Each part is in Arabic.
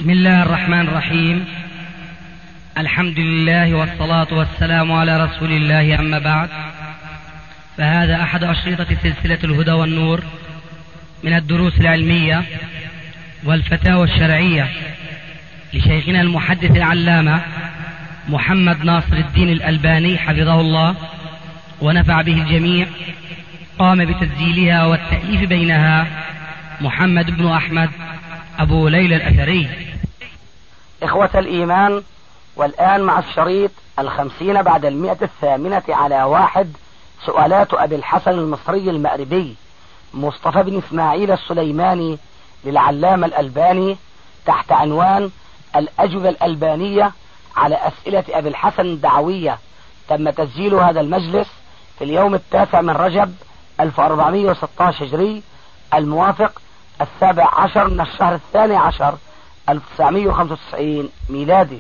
بسم الله الرحمن الرحيم. الحمد لله والصلاة والسلام على رسول الله، أما بعد، فهذا أحد أشرطة سلسلة الهدى والنور من الدروس العلمية والفتاوى الشرعية لشيخنا المحدث العلامة محمد ناصر الدين الألباني حفظه الله ونفع به الجميع. قام بتسجيلها والتأليف بينها محمد بن أحمد أبو ليلى الأثري. إخوة الإيمان، والآن مع الشريط 50 بعد 108 على 1، سؤالات أبي الحسن المصري المأربي مصطفى بن إسماعيل السليماني للعلامة الألباني تحت عنوان الأجوبة الألبانية على أسئلة أبي الحسن الدعوية. تم تسجيل هذا المجلس في اليوم 9 من رجب 1416 هجري، الموافق 17 من الشهر 12 1995 ميلادي.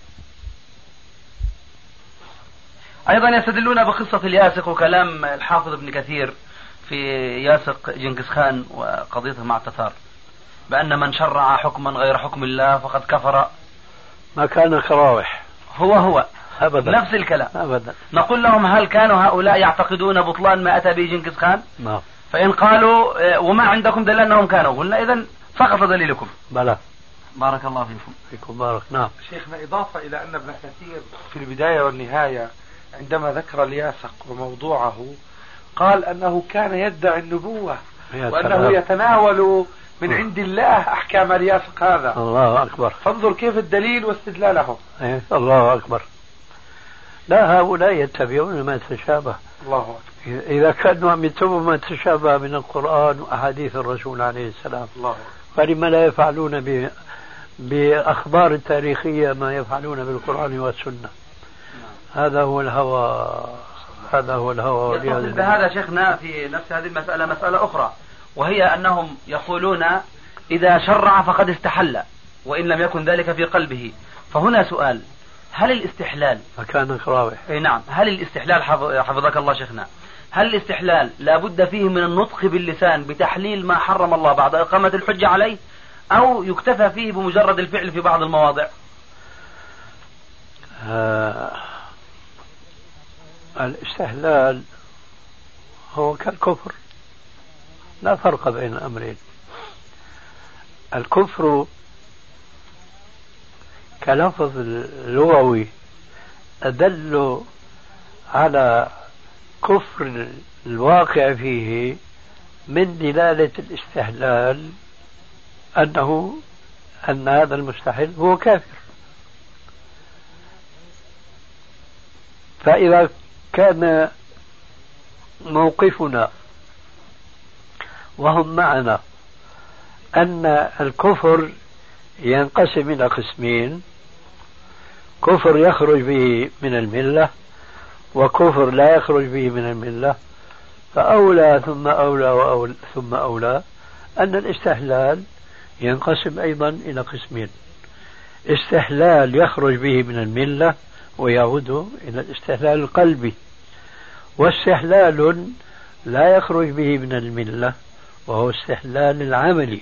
أيضا يستدلون بقصة الياسق وكلام الحافظ ابن كثير في ياسق جنكيز خان وقضيته مع التتار، بأن من شرع حكما غير حكم الله فقد كفر. ما كان كراوح، هو أبدا، نفس الكلام أبدا. نقول لهم: هل كانوا هؤلاء يعتقدون بطلان ما أتى به جنكيز خان؟ نعم. فإن قالوا وما عندكم دليل أنهم كانوا، قلنا إذن سقط دليلكم. بلى. بارك الله فيكم. فيكم بارك. نعم. شيخنا، إضافة إلى أن ابن كثير في البداية والنهاية عندما ذكر الياسق وموضوعه قال أنه كان يدعي النبوة وأنه يتناول من عند الله أحكام الياسق هذا. الله أكبر. فانظر كيف الدليل واستدلاله. الله أكبر. لا، هؤلاء يتبعون ما تشابه. الله أكبر. إذا كانوا عم يتبعوا ما تشابه من القرآن وأحاديث الرسول عليه السلام، الله أكبر، فلما لا يفعلون بأخبار التاريخية ما يفعلون بالقرآن والسنة؟ هذا هو الهوى، هذا هو الهوى. يتصل بهذا شيخنا في نفس هذه المسألة مسألة أخرى، وهي أنهم يقولون إذا شرع فقد استحل وإن لم يكن ذلك في قلبه. فهنا سؤال: هل الاستحلال فكان كراوح؟ نعم. هل الاستحلال حفظك الله شيخنا، هل الاستحلال لا بد فيه من النطق باللسان بتحليل ما حرم الله بعد إقامة الحجة عليه، أو يكتفى فيه بمجرد الفعل في بعض المواضع؟ الاستحلال هو كالكفر، لا فرق بين الأمرين. الكفر كلفظ لغوي أدل على كفر الواقع فيه من دلالة الاستحلال أن هذا المستحل هو كافر. فإذا كان موقفنا وهم معنا أن الكفر ينقسم إلى قسمين: كفر يخرج به من الملة وكفر لا يخرج به من الملة، فأولى ثم أولى ثم أولى أن الاستحلال ينقسم أيضا إلى قسمين: استحلال يخرج به من الملة ويعود إلى الاستحلال القلبي، واستحلال لا يخرج به من الملة وهو استحلال العملي.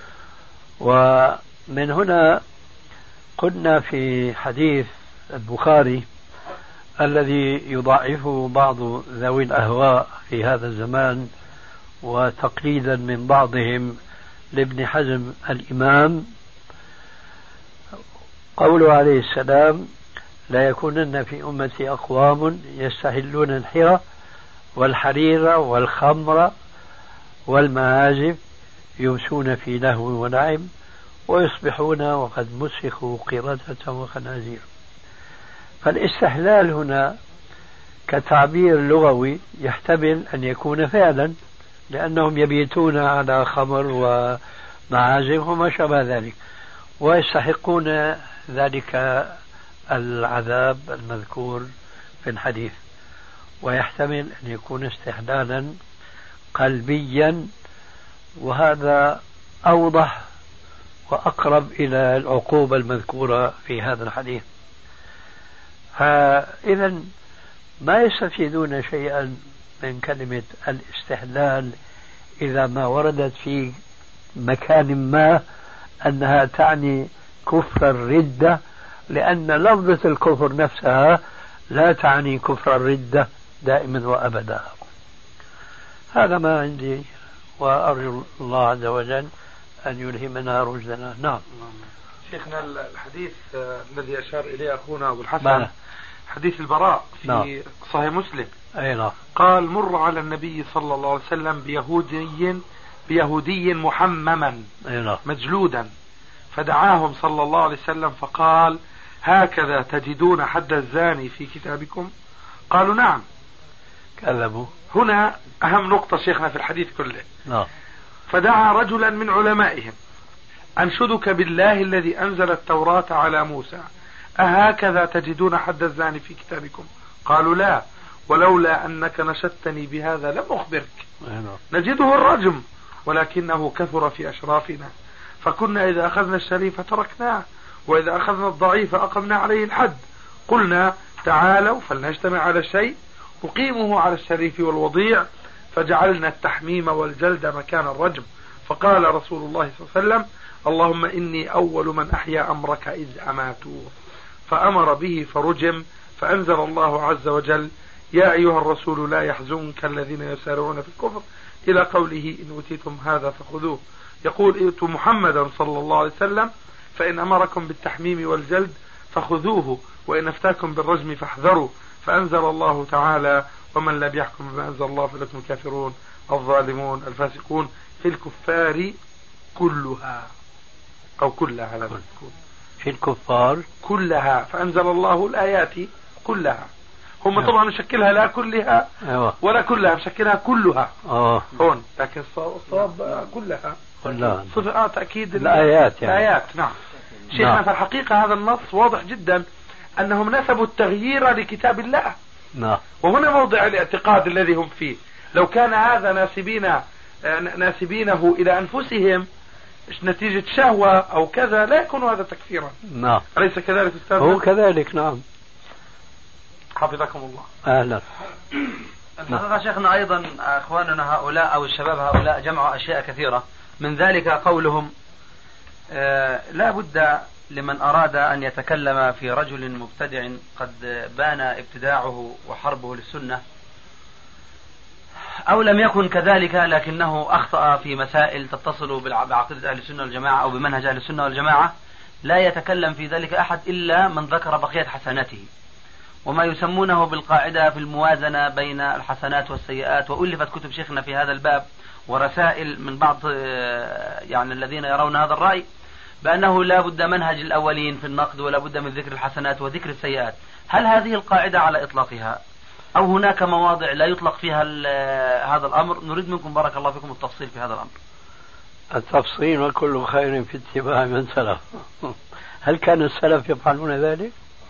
ومن هنا قلنا في حديث البخاري الذي يضعفه بعض ذوي الأهواء في هذا الزمان وتقليدا من بعضهم لابن حزم الإمام، قوله عليه السلام: لا يكونن في أمتي أقوام يستحلون الحرى والحرير والخمر والمعازف يمسون في لهو ونعم ويصبحون وقد مسخوا قردة وخنازير. فالاستحلال هنا كتعبير لغوي يحتمل أن يكون فعلا، لأنهم يبيتون على خمر ومعازف وما شابه ذلك ويستحقون ذلك العذاب المذكور في الحديث. ويحتمل أن يكون استحلالا قلبيا، وهذا أوضح وأقرب إلى العقوبة المذكورة في هذا الحديث. فإذا ما يستفيدون شيئا من كلمة الاستحلال إذا ما وردت في مكان ما أنها تعني كفر الردة، لأن لفظة الكفر نفسها لا تعني كفر الردة دائما وأبدا. هذا ما عندي، وأرجو الله عز وجل أن يلهمنا رشدنا. نعم. شيخنا الحديث الذي أشار إليه أخونا أبو الحسن حديث البراء في صحيح مسلم. أي نعم. قال: مر على النبي صلى الله عليه وسلم بيهودي محمما مجلودا، فدعاهم صلى الله عليه وسلم فقال: هكذا تجدون حد الزاني في كتابكم؟ قالوا: نعم. كذبوا. هنا أهم نقطة شيخنا في الحديث كله. نعم. فدعا رجلا من علمائهم: أنشدك بالله الذي أنزل التوراة على موسى، أهكذا تجدون حد الزاني في كتابكم؟ قالوا: لا، ولولا أنك نشدتني بهذا لم أخبرك. نجده الرجم، ولكنه كثر في أشرافنا، فكنا إذا أخذنا الشريف تركناه، وإذا أخذنا الضعيف أقمنا عليه الحد. قلنا: تعالوا فلنجتمع على الشيء أقيمه على الشريف والوضيع، فجعلنا التحميم والجلد مكان الرجم. فقال رسول الله صلى الله عليه وسلم: اللهم إني أول من أحيا أمرك إذ أماتوه. فأمر به فرجم، فأنزل الله عز وجل: يا أيها الرسول لا يحزنك الذين يسارعون في الكفر، إلى قوله: إن أوتيتم هذا فخذوه. يقول: ائتوا محمدا صلى الله عليه وسلم، فإن أمركم بالتحميم والجلد فخذوه، وإن أفتاكم بالرجم فاحذروا. فأنزل الله تعالى: ومن لم يحكم بما أنزل الله فأولئك هم الكافرون الظالمون الفاسقون. في الكفار كلها أو كلها، لا تكون في الكفار كلها، فأنزل الله الآيات كلها. هم طبعا مشكلها لا كلها ولا كلها، مشكلها كلها هون، لكن الصواب كلها صفة تأكيد الآيات يعني. الآيات. نعم. شيخنا في الحقيقة هذا النص واضح جدا أنهم نسبوا التغيير لكتاب الله. نعم. وهنا موضع الاعتقاد الذي هم فيه. لو كان هذا ناسبينه إلى أنفسهم نتيجة شهوة أو كذا لا يكون هذا تكفيرا. نعم. أليس كذلك أستاذ؟ هو كذلك. نعم. حفظكم الله. أهلا. الحقيقة شيخنا أيضا أخواننا هؤلاء أو الشباب هؤلاء جمعوا أشياء كثيرة، من ذلك قولهم: لا بد لمن أراد أن يتكلم في رجل مبتدع قد بان ابتداعه وحربه للسنة، أو لم يكن كذلك لكنه أخطأ في مسائل تتصل بعقيدة أهل السنة والجماعة أو بمنهج أهل السنة والجماعة، لا يتكلم في ذلك أحد إلا من ذكر بقية حسناته، وما يسمونه بالقاعدة في الموازنة بين الحسنات والسيئات. وألفت كتب شيخنا في هذا الباب ورسائل من بعض يعني الذين يرون هذا الرأي بأنه لا بد منهج الأولين في النقد، ولا بد من ذكر الحسنات وذكر السيئات. هل هذه القاعدة على إطلاقها أو هناك مواضع لا يطلق فيها هذا الأمر؟ نريد منكم بارك الله فيكم التفصيل في هذا الأمر. التفصيل وكل خير في اتباع من سلف. هل كان السلف يفعلون ذلك؟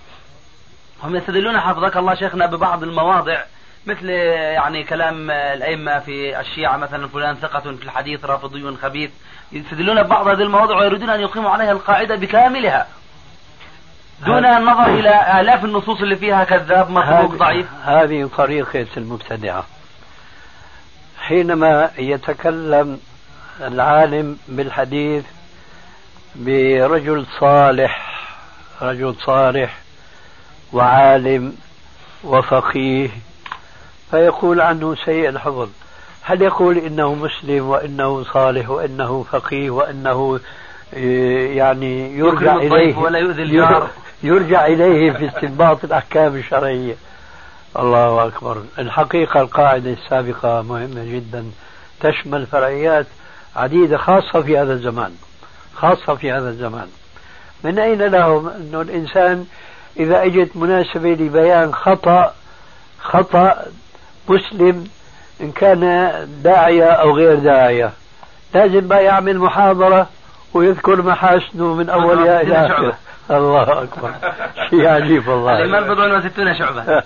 هم يستدلون حفظك الله شيخنا ببعض المواضع، مثل يعني كلام الأئمة في الشيعة مثلا: فلان ثقة في الحديث رافضي خبيث. يستدلون ببعض هذه المواضع ويريدون أن يقيموا عليها القاعدة بكاملها دون النظر إلى آلاف النصوص اللي فيها كذاب مطروق ضعيف. هذه طريقة المبتدعة. حينما يتكلم العالم بالحديث برجل صالح، رجل صالح وعالم وفقيه، فيقول عنه سيء الحفظ، هل يقول إنه مسلم وإنه صالح وإنه فقيه وإنه يعني يرجع إليه ولا يؤذي الجار، يرجع إليه في استنباط الأحكام الشرعية؟ الله أكبر. الحقيقة القاعدة السابقة مهمة جدا، تشمل فرعيات عديدة خاصة في هذا الزمان، خاصة في هذا الزمان. من أين لهم أنه الإنسان إذا أجت مناسبة لبيان خطأ مسلم إن كان داعية أو غير داعية لازم بقى يعمل محاضرة ويذكر محاسنه من أولها إلى آخره؟ الله أكبر. شيء عجيب والله. الإيمان 64 شعبة.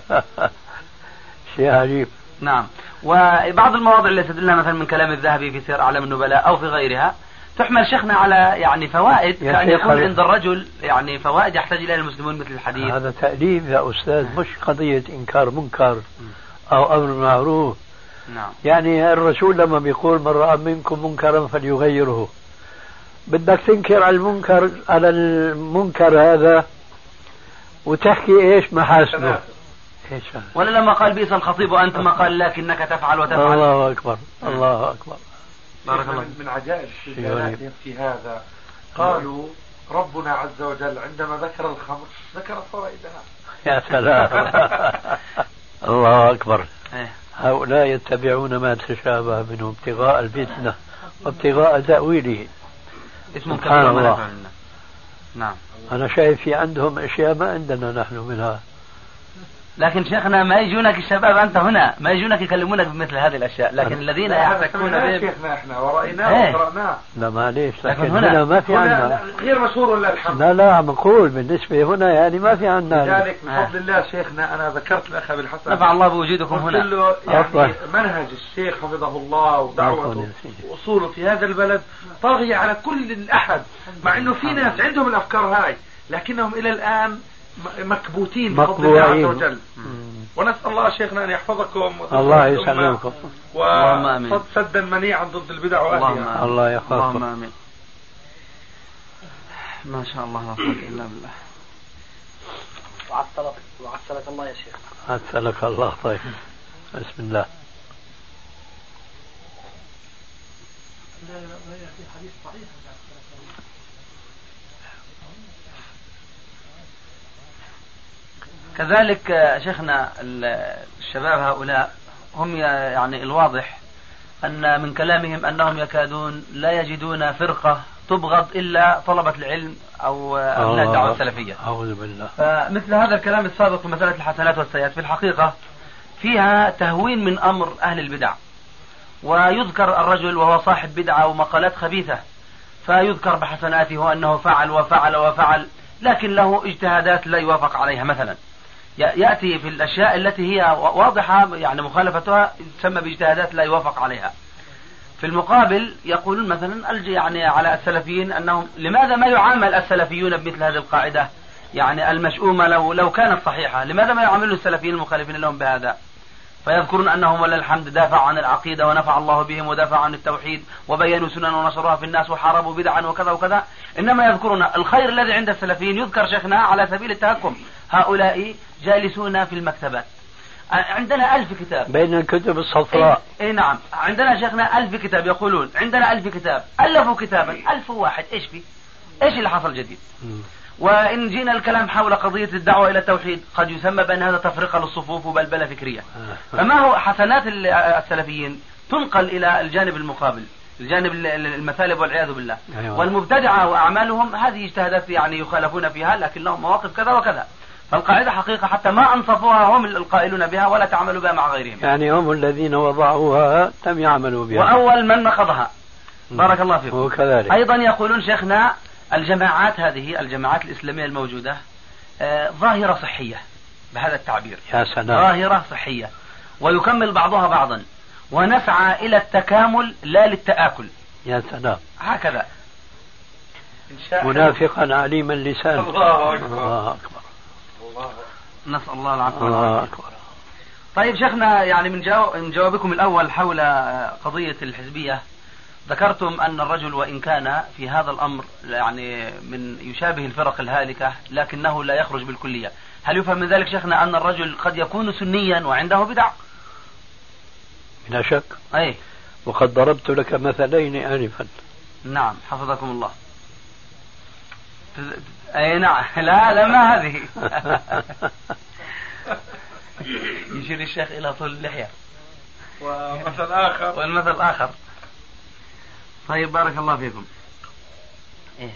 شيء عجيب. نعم. وبعض المواضع اللي استدلنا مثلا من كلام الذهبي في سير أعلام النبلاء أو في غيرها تحمل شيخنا على يعني فوائد، كأن يكون عند الرجل يعني فوائد يحتاج إليها المسلمون مثل الحديث. هذا تأليف يا أستاذ، مش قضية إنكار منكر أو أمر معروف. نعم. يعني الرسول لما بيقول: من رأى منكم منكرا فليغيره، بدك تنكر على المنكر هذا وتحكي ايش محاسنه. ايش هذا؟ ولا لما قال بئس الخطيب وانت ما قال لكنك تفعل وتفعل. الله اكبر الله اكبر. بارك الله. من عجائب الشيء في هذا قالوا ربنا عز وجل عندما ذكر الخمر ذكر فوائدها. يا سلام. الله اكبر. هؤلاء يتبعون ما تشابه منه ابتغاء الفتنة وابتغاء تأويله. سبحان الله. نعم. أنا شايف في عندهم أشياء ما عندنا نحن منها. لكن شيخنا ما يجونك الشباب أنت هنا ما يجونك يكلمونك بمثل هذه الأشياء، لكن الذين يحتكون به شيخنا احنا ورأيناه وقرأناه. لا معليش، لكن هنا ما في عندنا غير مشهور ولا الحمد. لا عم نقول بالنسبة هنا يعني ما في عندنا. لذلك بفضل الله شيخنا أنا ذكرت الأخ بالحسن نفع الله بوجودكم هنا. قلت له يعني منهج الشيخ حفظه الله ودعوته وأصوله في هذا البلد طاغية على كل الأحد، مع إنه في ناس عندهم الأفكار هاي لكنهم إلى الآن مكبوتين بفضل الله عز وجل. ونسأل الله شيخنا أن يحفظكم الله يسلمكم وسدا منيعا ضد البدع وأهلها. الله يحفظكم. اللهم آمين. ما شاء الله لا قوة إلا بالله. وعسلك الله يا شيخ. عسلك الله. طيب بسم الله. كذلك شيخنا الشباب هؤلاء هم يعني الواضح أن من كلامهم أنهم يكادون لا يجدون فرقة تبغض إلا طلبة العلم أو أبناء الدعوة السلفية. أعوذ بالله. فمثل هذا الكلام السابق في مسألة الحسنات والسيئات في الحقيقة فيها تهوين من أمر أهل البدع، ويذكر الرجل وهو صاحب بدعة ومقالات خبيثة فيذكر بحسناته وأنه فعل وفعل وفعل، لكن له اجتهادات لا يوافق عليها. مثلا يأتي في الأشياء التي هي واضحة يعني مخالفتها تسمى باجتهادات لا يوافق عليها. في المقابل يقولون مثلا يعني على السلفيين أنهم لماذا ما يعامل السلفيون بمثل هذه القاعدة يعني المشؤومة لو كانت صحيحة، لماذا ما يعاملوا السلفيين المخالفين لهم بهذا؟ فيذكرون أنهم ولله الحمد دافعوا عن العقيدة ونفع الله بهم ودافعوا عن التوحيد وبينوا سنن ونشروها في الناس وحاربوا بدعا وكذا وكذا، إنما يذكرون الخير الذي عند السلفيين يذكر شيخنا على سبيل التهكم. هؤلاء جالسون في المكتبات، عندنا 1000 كتاب بين الكتب الصفراء. اي نعم، عندنا شيخنا 1000 كتاب، يقولون عندنا 1000 كتاب، ألفوا كتابا 1000 واحد، ايش في؟ ايش اللي حصل جديد؟ وإن جينا الكلام حول قضية الدعوة إلى التوحيد قد يسمى بأن هذا تفرقة للصفوف وبلبلة فكرية. فما هو حسنات السلفيين تنقل إلى الجانب المقابل، الجانب المثالب والعياذ بالله. والمبتدعة وأعمالهم هذه اجتهادات يعني يخالفون فيها لكن لهم مواقف كذا وكذا. فالقاعدة حقيقة حتى ما أنصفوها هم القائلون بها ولا تعملوا بها مع غيرهم، يعني هم الذين وضعوها لم يعملوا بها وأول من نقضها. بارك الله فيكم. وكذلك أيضا يقولون شيخنا الجماعات هذه الجماعات الإسلامية الموجودة ظاهرة صحية بهذا التعبير. يا سلام. ظاهرة صحية ويكمل بعضها بعضا ونسعى إلى التكامل لا للتآكل. يا سلام. هكذا منافقا عليما اللسان. الله أكبر. الله أكبر. نسأل الله العافية. الله أكبر. طيب شيخنا يعني من جوابكم الأول حول قضية الحزبية ذكرتم أن الرجل وإن كان في هذا الأمر يعني من يشابه الفرق الهالكة لكنه لا يخرج بالكلية. هل يفهم من ذلك شيخنا أن الرجل قد يكون سنيا وعنده بدع؟ بلا شك. أي. وقد ضربت لك مثلين آنفا. نعم حفظكم الله. أي نعم. لا ما هذه. يشير الشيخ إلى طول اللحية. ومثل آخر. والمثل الآخر. طيب بارك الله فيكم. إيه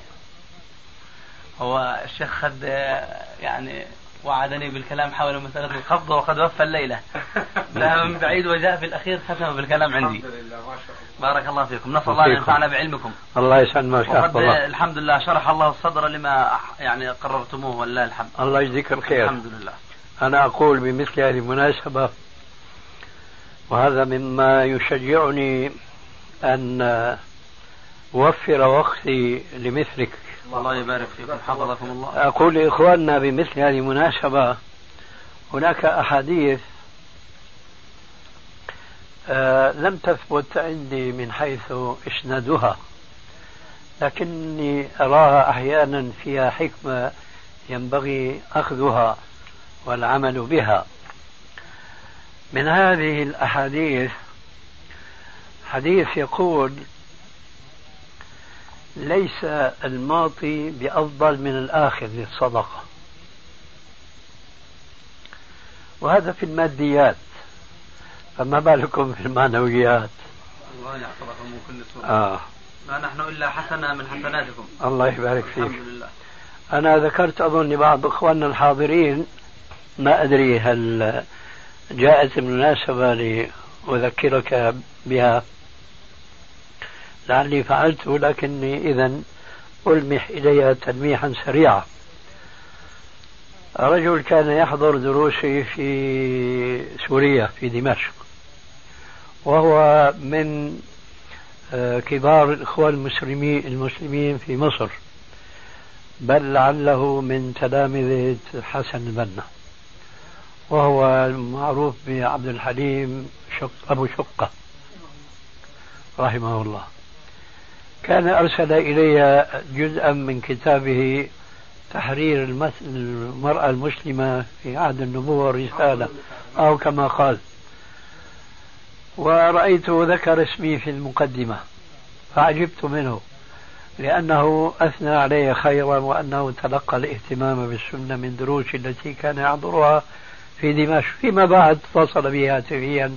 هو الشيخ خد يعني وعدني بالكلام حول مسألة القبض وقد وفى الليلة. ذهب من بعيد وجاء في الأخير ختم بالكلام عندي. الحمد لله ما شاء الله. بارك الله فيكم. نسأل الله أن ينفعنا بعلمكم. الله يسلمك. وقد الحمد لله شرح الله الصدر لما يعني قررتموه ولله الحمد. الله يجزيك الخير. الحمد لله. أنا أقول بمثل هذه المناسبة وهذا مما يشجعني أن أوفر وقتي لمثلك. الله يبارك فيكم حفظكم الله. أقول لإخواننا بمثل هذه المناسبة هناك أحاديث لم تثبت عندي من حيث إسنادها، لكني أراها أحيانا فيها حكمة ينبغي أخذها والعمل بها. من هذه الأحاديث حديث يقول: ليس المعطي بأفضل من الآخذ للصدقة. وهذا في الماديات، فما بالكم في المعنويات. الله يحفظكم من كل سوء. ما نحن إلا حسنة من حسناتكم. الله يبارك فيك. الحمد لله. أنا ذكرت أظن لبعض إخواننا الحاضرين، ما أدري هل جاءت المناسبة لأذكرك بها، لعلي فعلت، لكني إذن ألمح إليها تلميحا سريعا. رجل كان يحضر دروسي في سوريا في دمشق، وهو من كبار الإخوة المسلمين في مصر، بل لعله من تلامذة حسن البنا، وهو المعروف بعبد الحليم أبو شقة رحمه الله. كان أرسل إلي جزءا من كتابه تحرير المرأة المسلمة في عهد النبوة والرسالة، أو كما قال، ورأيته ذكر اسمي في المقدمة فعجبت منه، لأنه أثنى علي خيرا، وأنه تلقى الاهتمام بالسنة من دروس التي كان يحضرها في دمشق. فيما بعد اتصل بي هاتفيا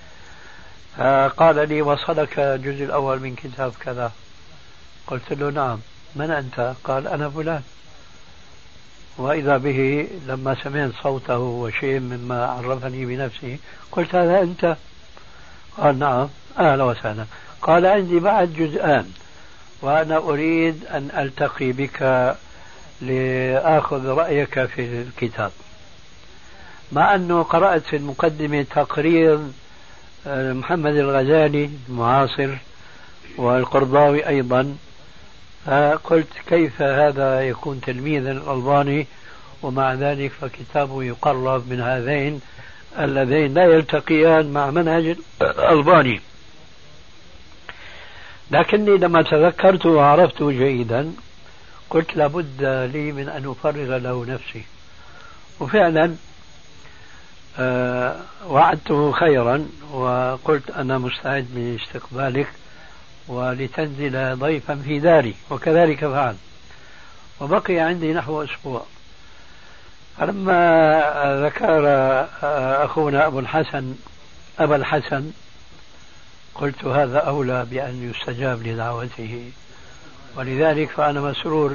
قال لي: وصلك الجزء الأول من كتاب كذا؟ قلت له: نعم. من أنت؟ قال: أنا فلان. وإذا به لما سمعت صوته وشيء مما عرفني بنفسه قلت: هذا أنت؟ قال: نعم. أهلا وسهلا. قال: عندي بعد جزءان، وأنا أريد أن ألتقي بك لآخذ رأيك في الكتاب. مع أنه قرأت في المقدمة تقرير محمد الغزالي المعاصر والقرضاوي أيضا، فقلت: كيف هذا يكون تلميذا الألباني ومع ذلك فكتابه يقرب من هذين اللذين لا يلتقيان مع منهج الألباني. لكني لما تذكرت وعرفته جيدا قلت: لابد لي من أن أفرغ له نفسي. وفعلا وعدته خيرا وقلت: أنا مستعد لاستقبالك ولتنزل ضيفا في داري، وكذلك فعل. وبقي عندي نحو أسبوع. فلما ذكر أخونا أبا الحسن قلت: هذا أولى بأن يستجاب لدعوته. ولذلك فأنا مسرور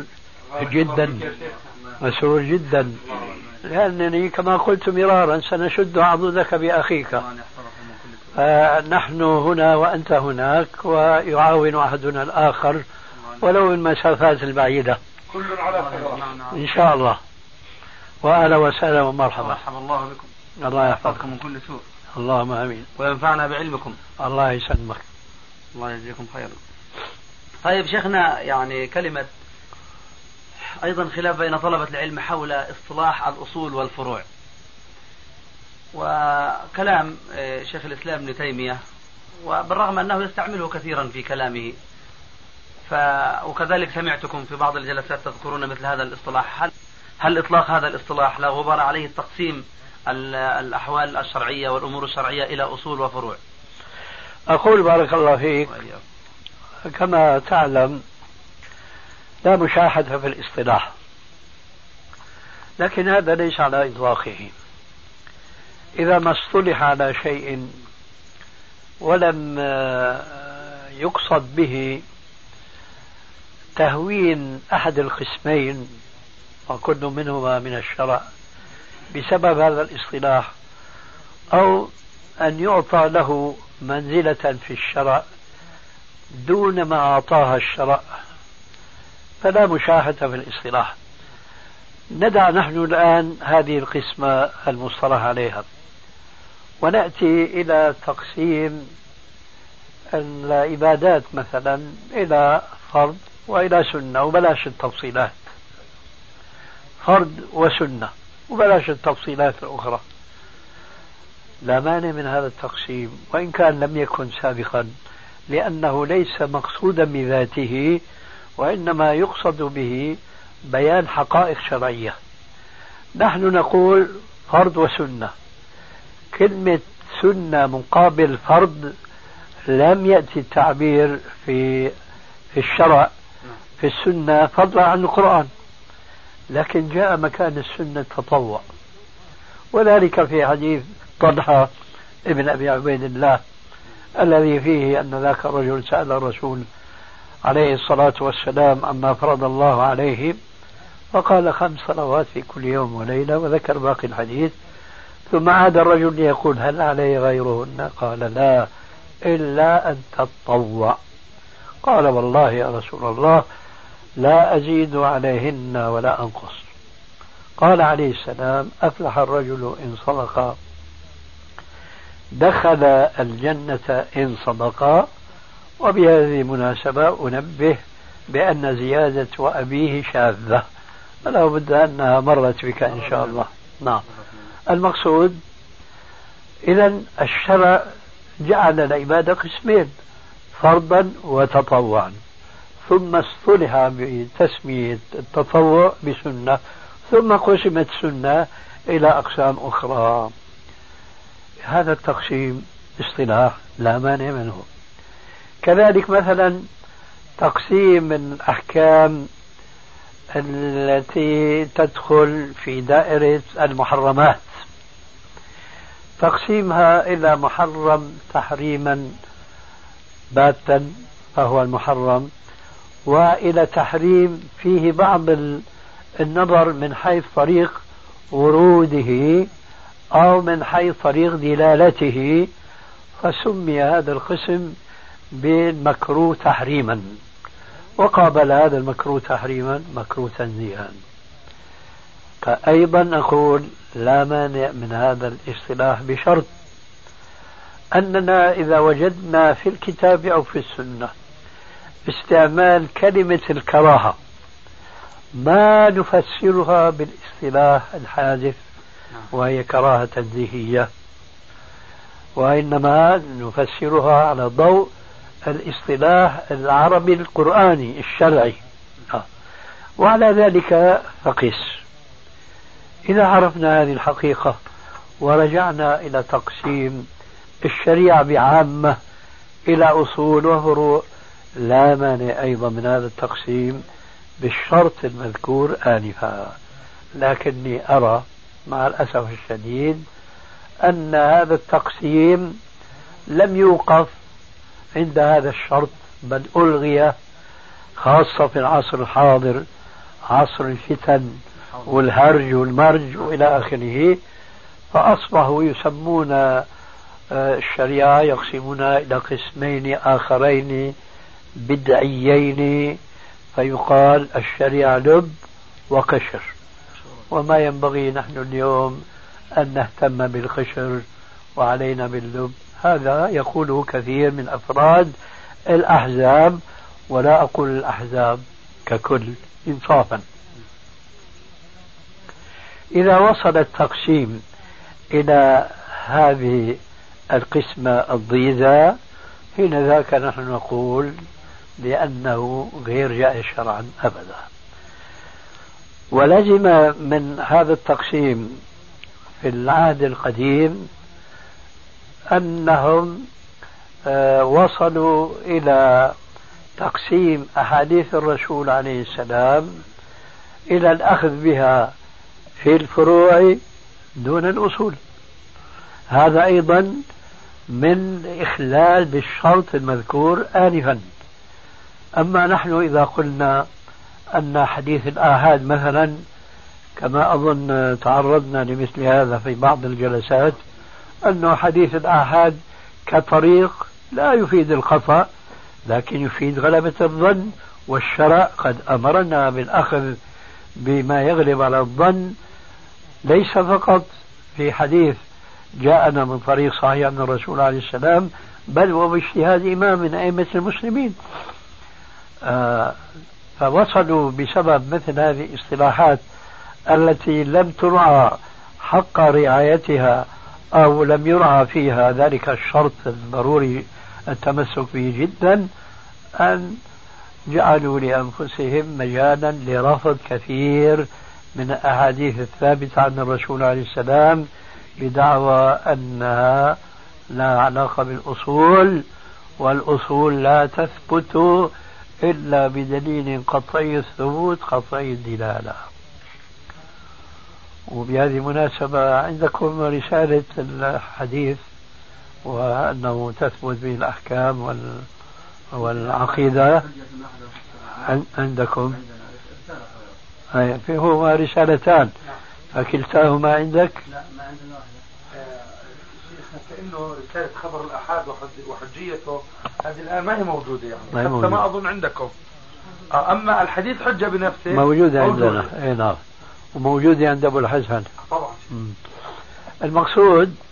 جدا، لأنني كما قلت مرارا سنشد عضدك بأخيك. نحن هنا وأنت هناك، ويعاون أحدنا الآخر ولو من مسافات البعيدة، كل على خير إن شاء الله. وأهلا وسهلا ومرحبا. مرحبا الله بكم. الله يحفظكم من كل سوء. اللهم آمين. وينفعنا بعلمكم. الله يسلمك. الله يجزيكم خيرا. طيب شيخنا، يعني كلمة أيضا خلاف بين طلبة العلم حول اصطلاح الأصول والفروع، وكلام شيخ الإسلام ابن تيمية، وبالرغم أنه يستعمله كثيرا في كلامه، وكذلك سمعتكم في بعض الجلسات تذكرون مثل هذا الاصطلاح. هل إطلاق هذا الاصطلاح لا غبار عليه التقسيم الأحوال الشرعية والأمور الشرعية إلى أصول وفروع؟ أقول بارك الله فيك، كما تعلم لا مشاحة في الاصطلاح، لكن هذا ليس على إطلاقه. إذا ما اصطلح على شيء ولم يقصد به تهوين أحد القسمين وكل منهما من الشرع بسبب هذا الاصطلاح، أو أن يعطى له منزلة في الشرع دون ما أعطاها الشرع، فلا مشاحة في الاصطلاح. ندع نحن الآن هذه القسمة المصطلح عليها، ونأتي إلى تقسيم العبادات مثلا إلى فرض وإلى سنة، وبلاش التفصيلات، فرض وسنة وبلاش التفصيلات الأخرى. لا مانع من هذا التقسيم وإن كان لم يكن سابقا، لأنه ليس مقصودا بذاته وإنما يقصد به بيان حقائق شرعية. نحن نقول فرض وسنة. كلمة سنة مقابل فرض لم يأتي التعبير في الشرع في السنة فضلا عن القرآن، لكن جاء مكان السنة التطوع، وذلك في حديث طلحة ابن أبي عبيد الله الذي فيه أن ذاك الرجل سأل الرسول عليه الصلاة والسلام عما فرض الله عليه فقال 5 صلوات في كل يوم وليلة، وذكر باقي الحديث. ثم عاد الرجل ليقول هل علي غيرهن؟ قال لا إلا أن تتطوع. قال والله يا رسول الله لا أزيد عليهن ولا أنقص. قال عليه السلام أفلح الرجل إن صدق، دخل الجنة إن صدقا. وبهذه المناسبة أنبه بأن زيادة وأبيه شاذة، فلا بد أنها مرت بك إن شاء الله. نعم. المقصود إذن الشرع جعل العبادة قسمين، فرضا وتطوعا، ثم اصطلح بتسمية التطوع بسنة، ثم قسمت السنة إلى أقسام أخرى. هذا التقسيم اصطلاح لا مانع منه. كذلك مثلا تقسيم الأحكام التي تدخل في دائرة المحرمات، تقسيمها إلى محرم تحريما باتا فهو المحرم، وإلى تحريم فيه بعض النظر من حيث طريق وروده أو من حيث طريق دلالته، فسمي هذا القسم بالمكروه تحريما، وقابل هذا المكروه تحريما مكروه تنزيها. فأيضا أقول لا مانع من هذا الاصطلاح بشرط أننا إذا وجدنا في الكتاب أو في السنة استعمال كلمة الكراهة ما نفسرها بالاصطلاح الحادث وهي كراهة تنزيهية، وإنما نفسرها على ضوء الاصطلاح العربي القرآني الشرعي. وعلى ذلك فقس. إذا عرفنا هذه الحقيقة ورجعنا إلى تقسيم الشريعة بعامة إلى أصول وفروع، لا مانع أيضا من هذا التقسيم بالشرط المذكور آنفا. لكني أرى مع الأسف الشديد أن هذا التقسيم لم يوقف عند هذا الشرط، بل ألغي، خاصة في العصر الحاضر، عصر الفتن والهرج والمرج وإلى آخره. فأصبحوا يسمون الشريعة يقسمونها إلى قسمين آخرين بدعيين، فيقال الشريعة لب وقشر، وما ينبغي نحن اليوم أن نهتم بالقشر وعلينا باللب. هذا يقوله كثير من أفراد الأحزاب، ولا أقول الأحزاب ككل إنصافا. إذا وصل التقسيم إلى هذه القسمة الضيزة، حين ذاك نحن نقول لأنه غير جائز شرعا أبدا. ولزم من هذا التقسيم في العهد القديم أنهم وصلوا إلى تقسيم أحاديث الرسول عليه السلام إلى الأخذ بها في الفروع دون الأصول. هذا أيضا من إخلال بالشرط المذكور آنفا. أما نحن إذا قلنا أن حديث الآحاد مثلا، كما أظن تعرضنا لمثل هذا في بعض الجلسات، أنه حديث الآحاد كطريق لا يفيد الخطأ لكن يفيد غلبة الظن، والشرع قد أمرنا بالأخذ بما يغلب على الظن، ليس فقط في حديث جاءنا من طريق صحيح من الرسول عليه السلام، بل وباجتهاد إمام من أئمة المسلمين. فوصلوا بسبب مثل هذه الاصطلاحات التي لم ترعى حق رعايتها أو لم يرعى فيها ذلك الشرط الضروري التمسك به جدا، أن جعلوا لأنفسهم مجالا لرفض كثير من الأحاديث الثابتة عن الرسول عليه السلام بدعوى أنها لا علاقة بالأصول، والأصول لا تثبت إلا بدليل قطعي الثبوت قطعي الدلالة. وبهذه المناسبة عندكم رسالة الحديث وأنه تثبت به الأحكام والعقيدة عندكم هما رسالتان فكلتاهما عندك؟ لا ما عندنا كأنه رسالة خبر الأحاد وحجيته هذه الآن ما هي موجودة يعني حتى ما أظن عندكم. أما الحديث حجة بنفسه موجودة عندنا. اي نعم، وموجودة عند أبو الحسن طبعا. المقصود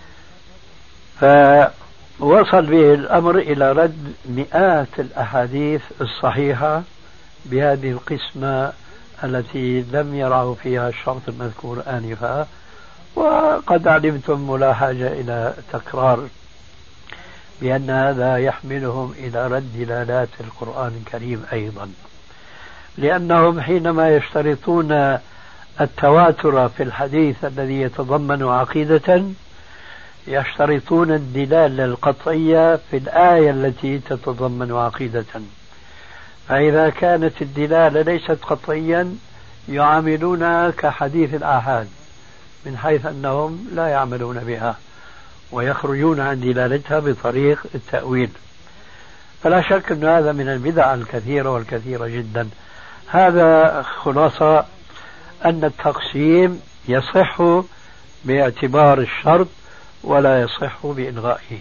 فوصل به الأمر إلى رد مئات الأحاديث الصحيحة بهذه القسمة التي لم يرعوا فيها الشرط المذكور آنفا، وقد علمتم ولا حاجة إلى تكرار بأن هذا يحملهم إلى رد دلالات القرآن الكريم أيضا، لأنهم حينما يشترطون التواتر في الحديث الذي يتضمن عقيدة يشترطون الدلالة القطعية في الآية التي تتضمن عقيدة، فإذا كانت الدلالة ليست قطعيا يعاملونها كحديث الآحاد من حيث أنهم لا يعملون بها ويخرجون عن دلالتها بطريق التأويل. فلا شك أن هذا من البدع الكثيرة والكثيرة جدا. هذا خلاصة أن التقسيم يصح باعتبار الشرط ولا يصح بإلغائه.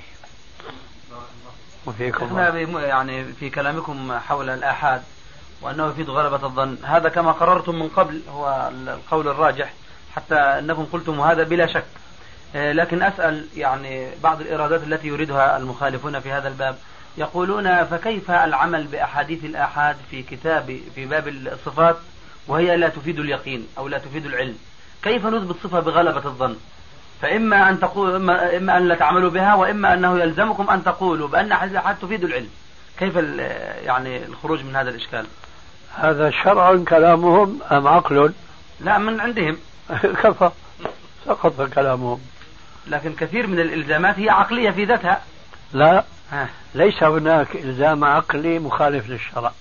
وفيكم يعني في كلامكم حول الآحاد وأنه يفيد غلبة الظن، هذا كما قررتم من قبل هو القول الراجح، حتى أنكم قلتم هذا بلا شك. لكن أسأل يعني بعض الإرادات التي يريدها المخالفون في هذا الباب، يقولون فكيف العمل بأحاديث الآحاد في باب الصفات وهي لا تفيد اليقين أو لا تفيد العلم؟ كيف نثبت صفة بغلبة الظن؟ فإما أن تقول إما أن لا تعملوا بها، وإما أنه يلزمكم أن تقولوا بأن الآحاد تفيد العلم. كيف يعني الخروج من هذا الإشكال؟ هذا شرع كلامهم أم عقل؟ لا، من عندهم. كفى سقط كلامهم. لكن كثير من الإلزامات هي عقلية في ذاتها. لا، ليس هناك إلزام عقلي مخالف للشرع.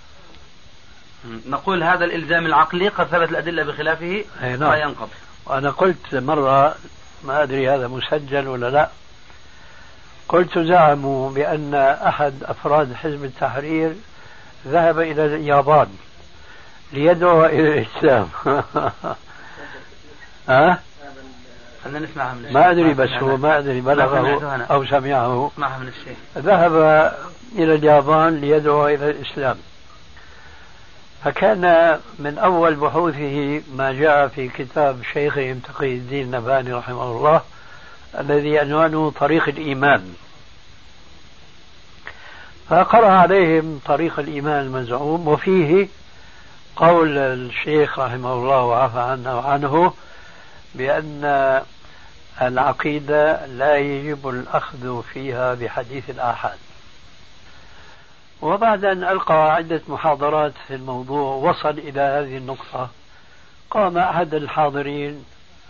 نقول هذا الإلزام العقلي قد ثبت الأدلة بخلافه لا ينقض. وأنا قلت مرة، ما أدري هذا مسجل ولا لا، قلت زعموا بأن أحد أفراد حزب التحرير ذهب إلى اليابان ليدعو إلى الإسلام. خلنا نسمعها من الشيخ. ما أدري، بس هو ما أدري بلغه أو سمعه. اسمعها من الشيخ. ذهب إلى اليابان ليدعو إلى الإسلام، فكان من أول بحوثه ما جاء في كتاب شيخهم تقي الدين النبهاني رحمه الله الذي عنوانه طريق الإيمان، فقرأ عليهم طريق الإيمان المزعوم، وفيه قول الشيخ رحمه الله وعفى عنه بأن العقيدة لا يجب الأخذ فيها بحديث الآحاد. وبعد أن ألقى عدة محاضرات في الموضوع وصل إلى هذه النقطة، قام أحد الحاضرين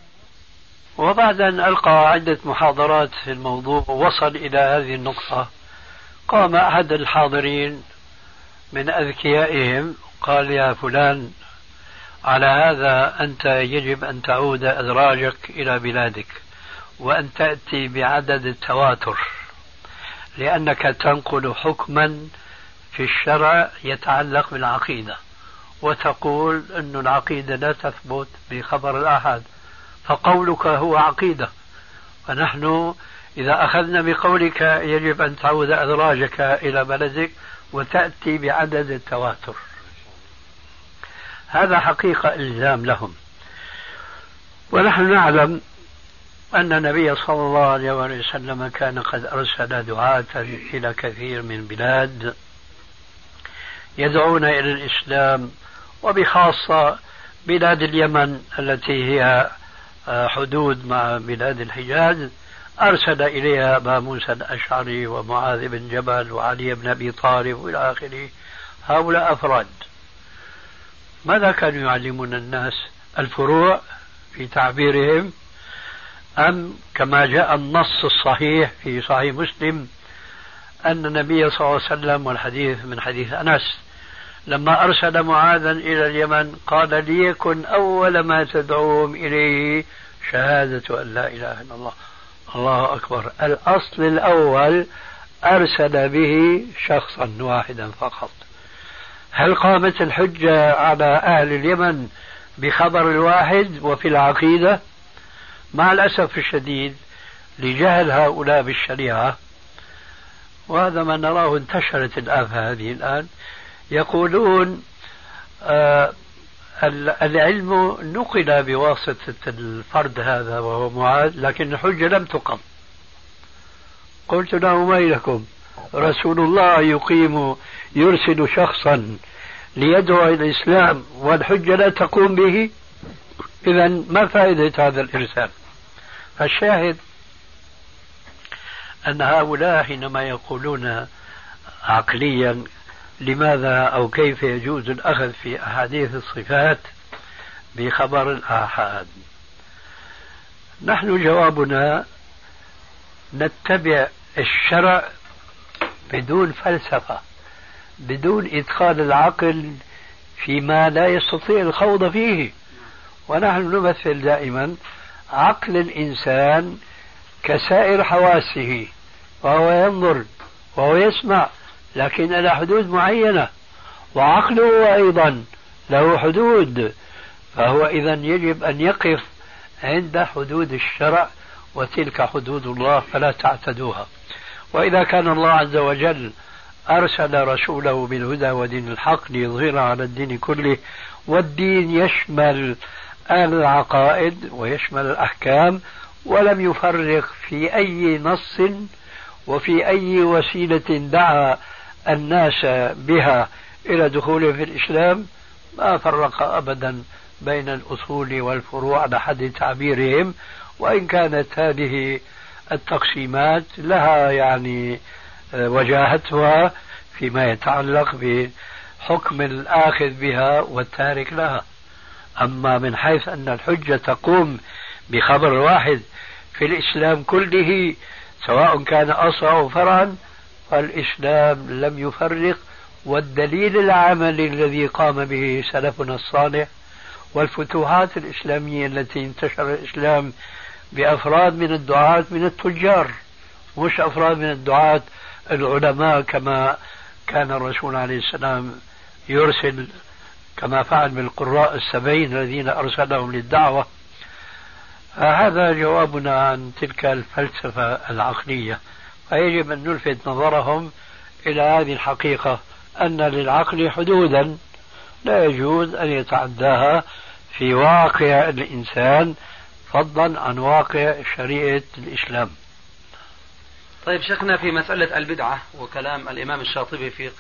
من أذكيائهم قال: يا فلان، على هذا أنت يجب أن تعود أدراجك إلى بلادك وأن تأتي بعدد التواتر، لأنك تنقل حكما في الشرع يتعلق بالعقيدة، وتقول أن العقيدة لا تثبت بخبر الآحاد، فقولك هو عقيدة، فنحن إذا أخذنا بقولك يجب أن تعود أدراجك إلى بلدك وتأتي بعدد التواتر. هذا حقيقة إلزام لهم. ونحن نعلم أن النبي صلى الله عليه وسلم كان قد أرسل دعاة إلى كثير من بلاد يدعون إلى الإسلام، وبخاصة بلاد اليمن التي هي حدود مع بلاد الحجاز، أرسل إليها أبا موسى الأشعري ومعاذ بن جبل وعلي بن أبي طالب وإلى آخره. هؤلاء أفراد. ماذا كانوا يعلمون الناس؟ الفروع في تعبيرهم، أم كما جاء النص الصحيح في صحيح مسلم أن النبي صلى الله عليه وسلم، والحديث من حديث أنس، لما أرسل معاذا إلى اليمن قال ليكن أول ما تدعوهم إليه شهادة أن لا إله إلا الله. الله أكبر. الأصل الأول أرسل به شخصا واحدا فقط. هل قامت الحجة على أهل اليمن بخبر الواحد وفي العقيدة؟ مع الأسف الشديد لجهل هؤلاء بالشريعة، وهذا ما نراه انتشرت الآفة هذه الآن، يقولون العلم نقل بواسطة الفرد هذا وهو معاذ، لكن الحجة لم تقم. قلت لهم ويلكم، رسول الله يرسل شخصا ليدعو إلى الإسلام والحجة لا تقوم به؟ إذا ما فائدة هذا الإرسال؟ فالشاهد أن هؤلاء حينما يقولون عقليا لماذا أو كيف يجوز الأخذ في أحاديث الصفات بخبر الآحاد، نحن جوابنا نتبع الشرع بدون فلسفة، بدون إدخال العقل فيما لا يستطيع الخوض فيه. ونحن نمثل دائما عقل الإنسان كسائر حواسه، وهو ينظر وهو يسمع لكن إلى حدود معينة، وعقله أيضا له حدود، فهو إذا يجب أن يقف عند حدود الشرع، وتلك حدود الله فلا تعتدوها. وإذا كان الله عز وجل أرسل رسوله بالهدى ودين الحق ليظهر على الدين كله، والدين يشمل العقائد ويشمل الأحكام، ولم يفرق في أي نص وفي أي وسيلة دعا الناس بها إلى دخولهم في الإسلام، ما فرق أبدا بين الأصول والفروع على حد تعبيرهم. وإن كانت هذه التقسيمات لها يعني وجاهتها فيما يتعلق بحكم الآخذ بها والتارك لها. أما من حيث أن الحجة تقوم بخبر واحد في الإسلام كله سواء كان أصلا أو فرعا، فالإسلام لم يفرق. والدليل العملي الذي قام به سلفنا الصالح والفتوحات الإسلامية التي انتشر الإسلام بأفراد من الدعاة من التجار، مش أفراد من الدعاة العلماء كما كان الرسول عليه السلام يرسل، كما فعل بالقراء 70 الذين أرسلهم للدعوة. هذا جوابنا عن تلك الفلسفة العقلية. فيجب أن نلفت نظرهم إلى هذه الحقيقة، أن للعقل حدودا لا يجوز أن يتعداها في واقع الإنسان، فضلا عن واقع شريعة الإسلام. طيب شيخنا، في مسألة البدعة وكلام الإمام الشاطبي في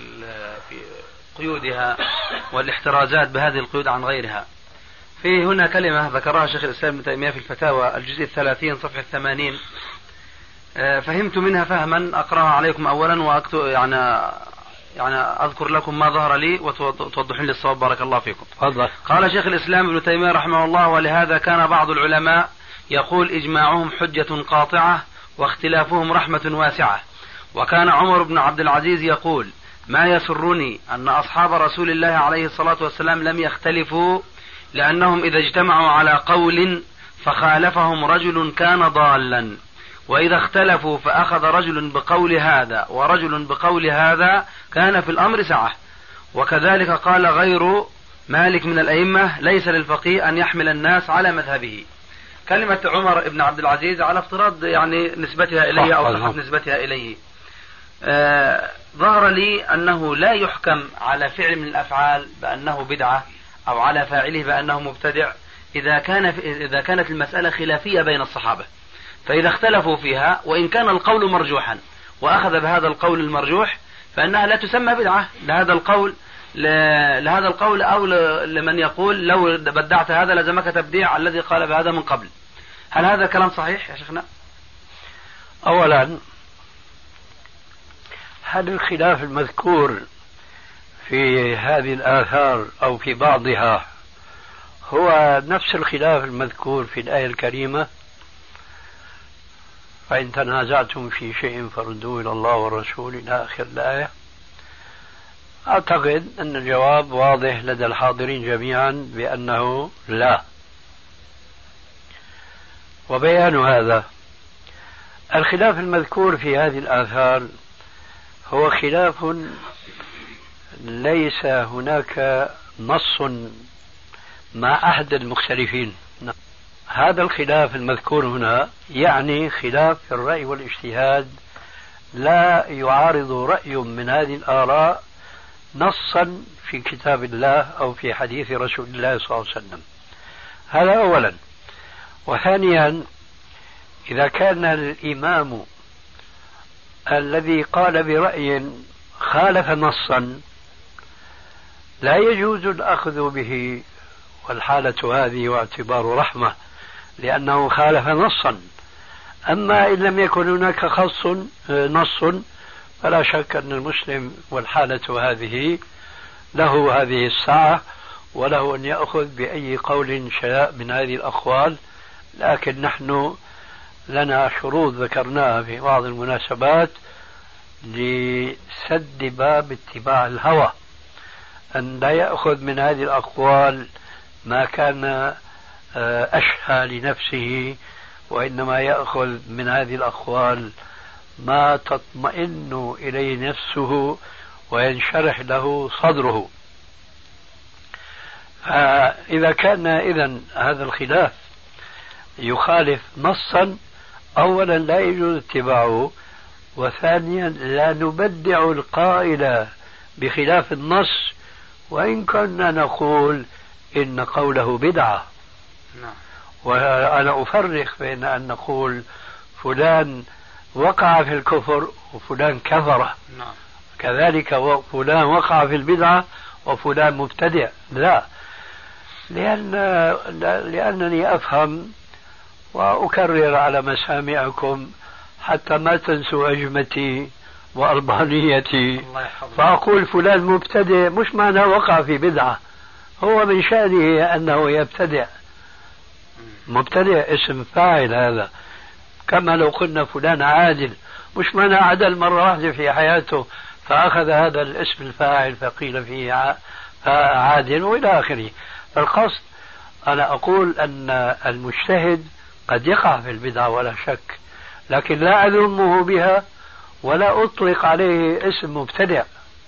قيودها والاحترازات بهذه القيود عن غيرها، في هنا كلمة ذكرها شيخ الإسلام ابن تيمية في الفتاوى الجزء 30 صفحة 80، فهمت منها فهما أقرأها عليكم أولا وأكتب يعني أذكر لكم ما ظهر لي وتوضحون لي الصواب. بارك الله فيكم. فضل. قال شيخ الإسلام ابن تيمية رحمه الله: ولهذا كان بعض العلماء يقول إجماعهم حجة قاطعة واختلافهم رحمة واسعة. وكان عمر بن عبد العزيز يقول: ما يسرني أن أصحاب رسول الله عليه الصلاة والسلام لم يختلفوا، لأنهم إذا اجتمعوا على قول فخالفهم رجل كان ضالا، وإذا اختلفوا فأخذ رجل بقول هذا ورجل بقول هذا كان في الأمر سعة. وكذلك قال غير مالك من الأئمة: ليس للفقيه أن يحمل الناس على مذهبه. كلمة عمر بن عبد العزيز على افتراض يعني نسبتها إليه أو صحة نسبتها إليه، ظهر لي أنه لا يحكم على فعل من الأفعال بأنه بدعة أو على فاعله بأنه مبتدع إذا كانت المسألة خلافية بين الصحابة. فإذا اختلفوا فيها وإن كان القول مرجوحا وأخذ بهذا القول المرجوح فإنها لا تسمى بدعة لهذا القول أو لمن يقول لو بدعت هذا لزمك تبديع الذي قال بهذا من قبل. هل هذا كلام صحيح يا شيخنا؟ أولا، هل الخلاف المذكور في هذه الآثار أو في بعضها هو نفس الخلاف المذكور في الآية الكريمة: فإن تنازعتم في شيء فردوه إلى الله والرسول إلى آخر الآية. أعتقد أن الجواب واضح لدى الحاضرين جميعا بأنه لا. وبيان هذا: الخلاف المذكور في هذه الآثار هو خلاف ليس هناك نص مع أحد المختلفين. هذا الخلاف المذكور هنا يعني خلاف في الرأي والاجتهاد، لا يعارض رأي من هذه الآراء نصا في كتاب الله أو في حديث رسول الله صلى الله عليه وسلم. هذا أولا. وثانيا، إذا كان الإمام الذي قال برأي خالف نصا لا يجوز الأخذ به، والحالة هذه واعتبار رحمة لأنه خالف نصا. أما إن لم يكن هناك نص فلا شك أن المسلم والحالة هذه له هذه الساعة وله أن يأخذ بأي قول شاء من هذه الأقوال. لكن نحن لنا شروط ذكرناها في بعض المناسبات لسد باب اتباع الهوى، أن لا يأخذ من هذه الأقوال ما كان أشهى لنفسه، وإنما يأخذ من هذه الأقوال ما تطمئن إليه نفسه وينشرح له صدره. إذا كان إذن هذا الخلاف يخالف نصا، أولا لا يجوز اتباعه، وثانيا لا نبدع القائل بخلاف النص وإن كنا نقول إن قوله بدعة. وأنا أفرق بين أن نقول فلان وقع في الكفر وفلان كفر، كذلك فلان وقع في البدعة وفلان مبتدع، لا، لأنني أفهم وأكرر على مسامعكم حتى ما تنسوا أجمتي وأربانيتي، فأقول فلان مبتدع مش معنى وقع في بدعة، هو من شأنه أنه يبتدع. مبتدع اسم فاعل هذا، كما لو قلنا فلان عادل مش معنى عدل مرة واحدة في حياته فأخذ هذا الاسم الفاعل فقيل فيه عادل وإلى آخره. فالقصد أنا أقول أن المجتهد قد يقع في البدعة ولا شك، لكن لا أذمه بها ولا أطلق عليه اسم مبتدع.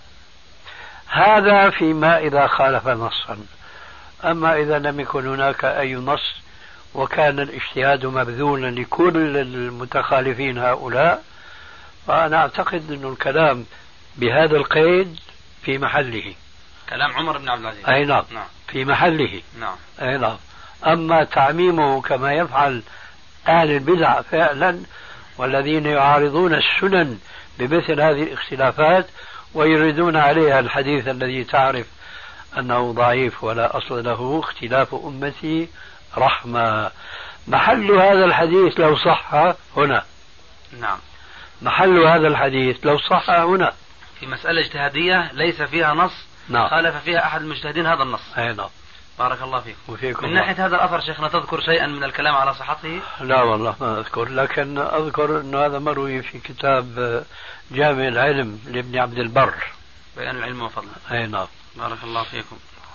هذا فيما إذا خالف نصا. أما إذا لم يكن هناك أي نص وكان الاجتهاد مبذولا لكل المتخالفين هؤلاء، فأنا أعتقد أن الكلام بهذا القيد في محله. كلام عمر بن عبد العزيز. أي نعم. في محله. نعم. أي نعم. أما تعميمه كما يفعل أهل البدع فعلا والذين يعارضون السنن بمثل هذه الاختلافات ويريدون عليها الحديث الذي تعرف أنه ضعيف ولا أصل له: اختلاف أمتي رحمة. محل هذا الحديث لو صح هنا. نعم. محل هذا الحديث لو صح هنا في مسألة اجتهادية ليس فيها نص. نعم. خالف فيها أحد المجتهدين هذا النص. أي نعم. بارك الله فيكم. وفيكم. من ناحية هذا الأثر شيخنا تذكر شيئا من الكلام على صحته؟ لا والله ما أذكر، لكن أذكر أن هذا مروي في كتاب جامع العلم لابن عبد البر، بيان العلم وفضله. أي نعم. بارك الله فيكم.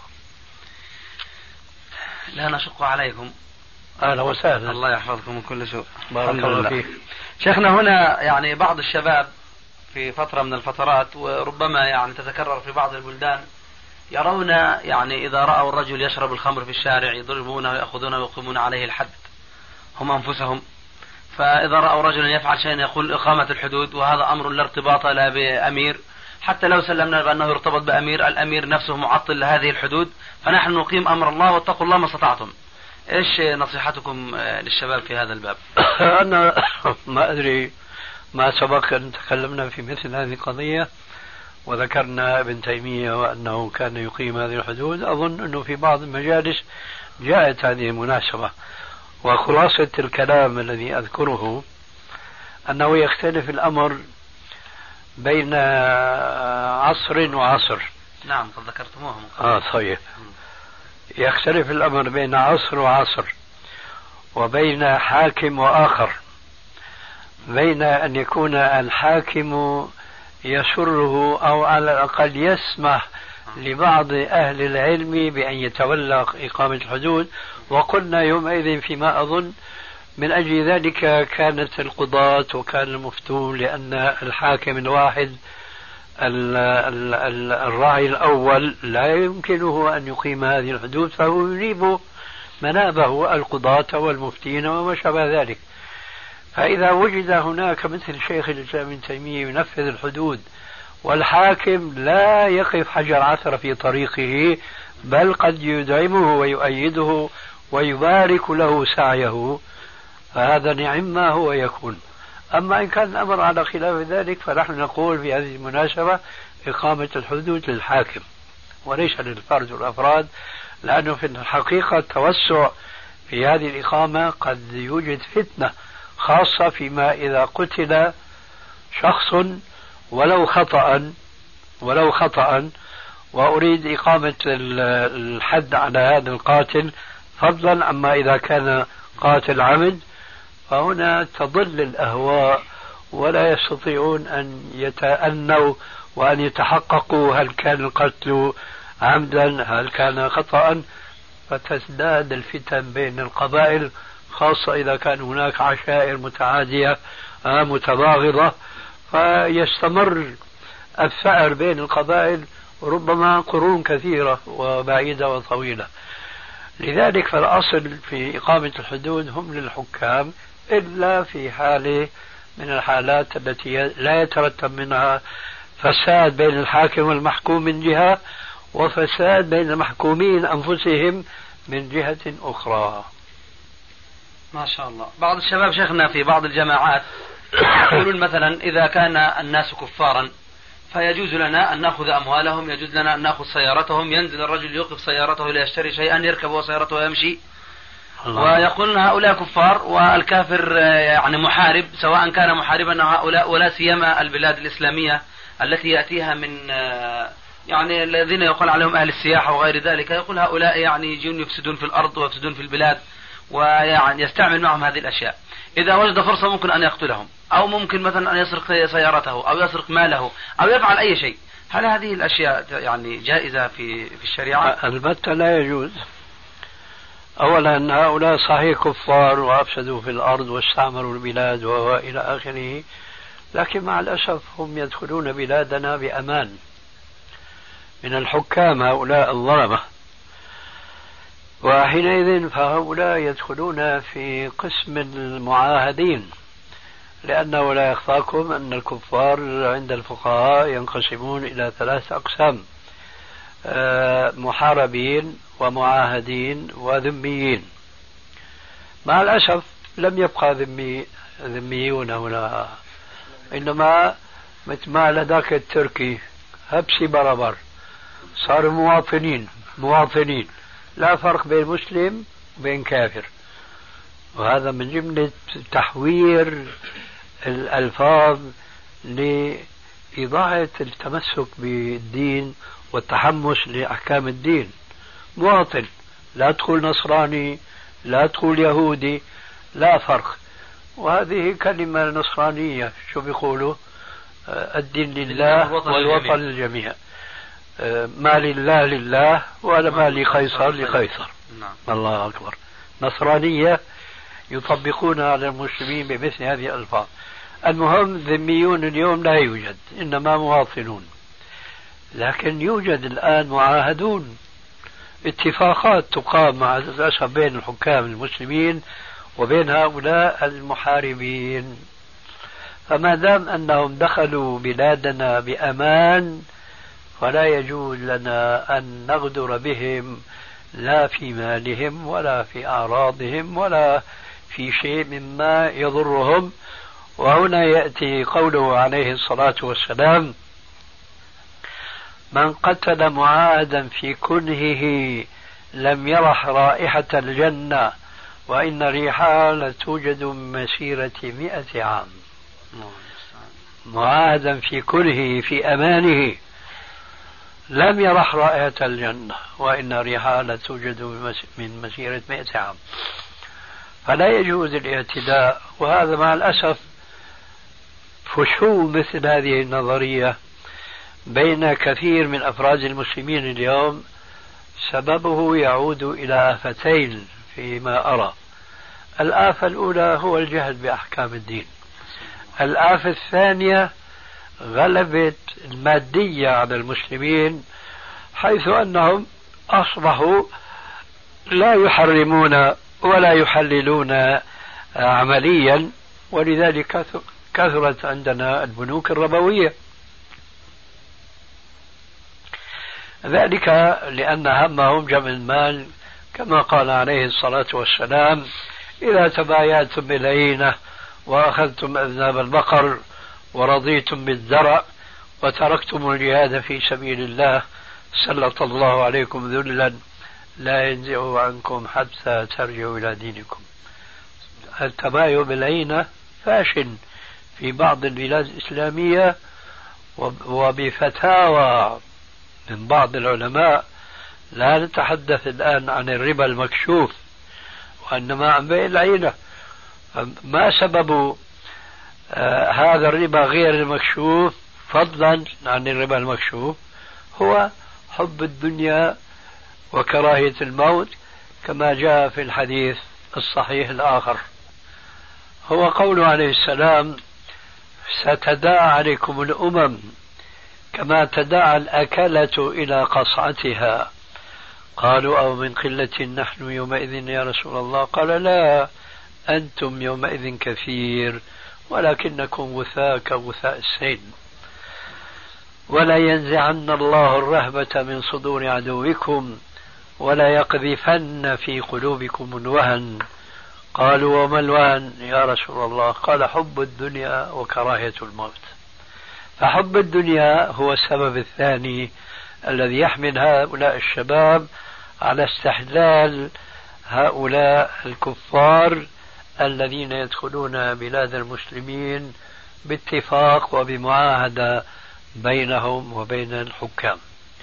لا نشق عليكم. أهلا وسهلا. الله يحفظكم من كل سوء. بارك الله فيك. شيخنا هنا يعني بعض الشباب في فترة من الفترات وربما يعني تتكرر في بعض البلدان يرون يعني إذا رأوا الرجل يشرب الخمر في الشارع يضربونه ويأخذونه ويقيمون عليه الحد هم أنفسهم. فإذا رأوا رجلا يفعل شيئا يقول إقامة الحدود، وهذا أمر لا ارتباط لا بأمير، حتى لو سلمنا بأنه يرتبط بأمير، الأمير نفسه معطل لهذه الحدود، فنحن نقيم أمر الله واتقوا الله ما استطعتم. إيش نصيحتكم للشباب في هذا الباب؟ أنا ما أدري ما سبق أن تكلمنا في مثل هذه القضية وذكرنا ابن تيمية وأنه كان يقيم هذه الحدود. أظن أنه في بعض المجالس جاءت هذه المناسبة، وخلاصة الكلام الذي أذكره أنه يختلف الأمر بين عصر وعصر. نعم قد ذكرتموها طيب. يختلف الأمر بين عصر وعصر، وبين حاكم وآخر، بين أن يكون الحاكم يسره أو على الأقل يسمح لبعض أهل العلم بأن يتولى إقامة الحدود. وقلنا يومئذ فيما أظن من أجل ذلك كانت القضاة وكان المفتون، لأن الحاكم الواحد الراعي الأول لا يمكنه أن يقيم هذه الحدود، فهو يجيب منابه القضاة والمفتين وما شابه ذلك. فإذا وجد هناك مثل شيخ الإسلام ابن تيمية ينفذ الحدود والحاكم لا يقف حجر عثرة في طريقه، بل قد يدعمه ويؤيده ويبارك له سعيه، فهذا نعم ما هو يكون. أما إن كان الأمر على خلاف ذلك فنحن نقول في هذه المناسبة إقامة الحدود للحاكم وليس للفرد والأفراد، لأنه في الحقيقة التوسع في هذه الإقامة قد يوجد فتنة، خاصة فيما إذا قتل شخص ولو خطأ وأريد إقامة الحد على هذا القاتل، فضلا عما إذا كان قاتل عمد، فهنا تضل الأهواء ولا يستطيعون أن يتأنوا وأن يتحققوا هل كان القتل عمدا هل كان خطأ، فتزداد الفتن بين القبائل، خاصة إذا كان هناك عشائر متعادية متباغضة، فيستمر الثأر بين القبائل ربما قرون كثيرة وبعيدة وطويلة. لذلك فالأصل في إقامة الحدود هم للحكام، إلا في حالة من الحالات التي لا يترتب منها فساد بين الحاكم والمحكوم من جهة، وفساد بين المحكومين أنفسهم من جهة أخرى. ما شاء الله. بعض الشباب شيخنا في بعض الجماعات يقولون مثلا إذا كان الناس كفارا فيجوز لنا أن نأخذ أموالهم، يجوز لنا أن نأخذ سيارتهم، ينزل الرجل يوقف سيارته ليشتري شيئا يركب سيارته ويمشي، ويقولون هؤلاء كفار والكافر يعني محارب، سواء كان محاربا هؤلاء، ولا سيما البلاد الإسلامية التي يأتيها من يعني الذين يقال عليهم أهل السياحة وغير ذلك، يقول هؤلاء يعني يجون يفسدون في الأرض ويفسدون في البلاد، ويعني يستعمل معهم هذه الأشياء. إذا وجد فرصة ممكن أن يقتلهم، أو ممكن مثلا أن يسرق سيارته أو يسرق ماله أو يفعل أي شيء. هل هذه الأشياء يعني جائزة في الشريعة؟ البتة لا يجوز. أولا هؤلاء صحيح كفار وأفسدوا في الأرض واستعمروا البلاد وإلى آخره، لكن مع الأسف هم يدخلون بلادنا بأمان من الحكام هؤلاء الظلمة، وحينئذ فهؤلاء يدخلون في قسم المعاهدين، لأنه لا يخفاكم أن الكفار عند الفقهاء ينقسمون إلى 3 أقسام: محاربين ومعاهدين وذميين. مع الأسف لم يبقى ذميون هنا، إنما مثل ما لداك التركي هبسي بربر، صار مواطنين، لا فرق بين مسلم وبين كافر. وهذا من جملة تحوير الألفاظ لإضاعة التمسك بالدين والتحمس لأحكام الدين. مواطن، لا تقول نصراني، لا تقول يهودي، لا فرق. وهذه كلمة نصرانية، شو بيقولوا؟ الدين لله والوطن للجميع. ما لله لله ولا ما لقيصر لقيصر. الله أكبر. نصرانية يطبقونها على المسلمين بمثل هذه الألفاظ. المهم ذميون اليوم لا يوجد، إنما مواطنون. لكن يوجد الآن معاهدون، اتفاقات تقام مع الأسف بين الحكام المسلمين وبين هؤلاء المحاربين. فما دام أنهم دخلوا بلادنا بأمان فلا يجوز لنا أن نغدر بهم، لا في مالهم ولا في أعراضهم ولا في شيء مما يضرهم. وهنا يأتي قوله عليه الصلاة والسلام: من قتل معاهدا في كنهه لم يرح رائحة الجنة وإن ريحها لتوجد من مسيرة 100 عام. معاهدا في كنهه، في أمانه، لم يرح رائحة الجنة، وإن ريحها لا توجد من مسيرة 100 عام. فلا يجوز الاعتداء، وهذا مع الأسف فشو مثل هذه النظرية بين كثير من أفراد المسلمين اليوم سببه يعود إلى آفتين فيما أرى. الآفة الأولى هو الجهل بأحكام الدين. الآفة الثانية غلبة المادية على المسلمين، حيث أنهم أصبحوا لا يحرمون ولا يحللون عمليا، ولذلك كثرت عندنا البنوك الربوية. ذلك لأن همهم جمع المال، كما قال عليه الصلاة والسلام: إذا تبايعتم بالعينة وأخذتم أذناب البقر ورضيتم بالزرع وتركتم الجهاد في سبيل الله سلط الله عليكم ذلا لا ينزع عنكم حتى ترجعوا إلى دينكم. التبايع بالعينة فاشل في بعض البلاد الإسلامية، وبفتاوى من بعض العلماء. لا نتحدث الآن عن الربا المكشوف، وإنما عن بيع العينة. ما سبب هذا الربا غير المكشوف فضلا عن الربا المكشوف؟ هو حب الدنيا وكراهية الموت، كما جاء في الحديث الصحيح الآخر. هو قوله عليه السلام: ستداعى عليكم الأمم كما تداعى الأكلة إلى قصعتها. قالوا: أو من قلة نحن يومئذ يا رسول الله؟ قال: لا، أنتم يومئذ كثير ولكنكم غثاء كغثاء السيل. ولا ينزعن الله الرهبة من صدور عدوكم ولا يقذفن في قلوبكم الوهن. قالوا: وما الوهن يا رسول الله؟ قال: حب الدنيا وكراهية الموت. فحب الدنيا هو السبب الثاني الذي يحمل هؤلاء الشباب على استحلال هؤلاء الكفار الذين يدخلون بلاد المسلمين باتفاق وبمعاهدة بينهم وبين الحكام.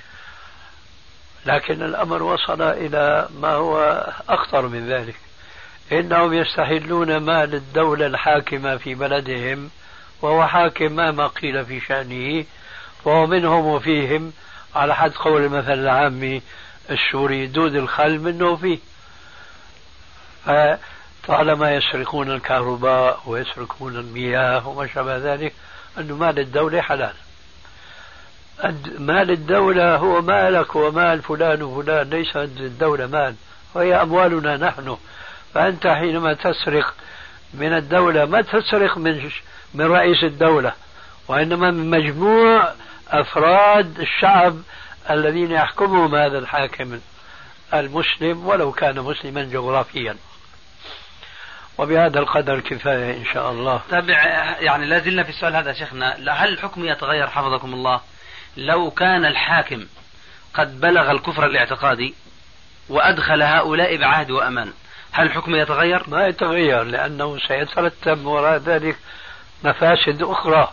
لكن الأمر وصل إلى ما هو أخطر من ذلك. إنهم يستحلون مال الدولة الحاكمة في بلدهم، وهو حاكم ما قيل في شأنه، وهو منهم وفيهم، على حد قول المثل العامي السوري: دود الخل منه فيه. فطالما يسرقون الكهرباء ويسرقون المياه وما شابه ذلك، أن مال الدولة حلال. مال الدولة هو مالك ومال فلان وفلان، ليس الدولة مال، وهي أموالنا نحن. فأنت حينما تسرق من الدولة ما تسرق من رئيس الدولة، وإنما من مجموع أفراد الشعب الذين يحكمهم هذا الحاكم المسلم، ولو كان مسلما جغرافيا. وبهذا القدر كفاية إن شاء الله. يعني لازلنا في السؤال هذا شيخنا: هل الحكم يتغير حفظكم الله لو كان الحاكم قد بلغ الكفر الاعتقادي وأدخل هؤلاء بعهد وأمان؟ هل الحكم يتغير؟ ما يتغير، لأنه سيترتب وراء ذلك مفاسد أخرى.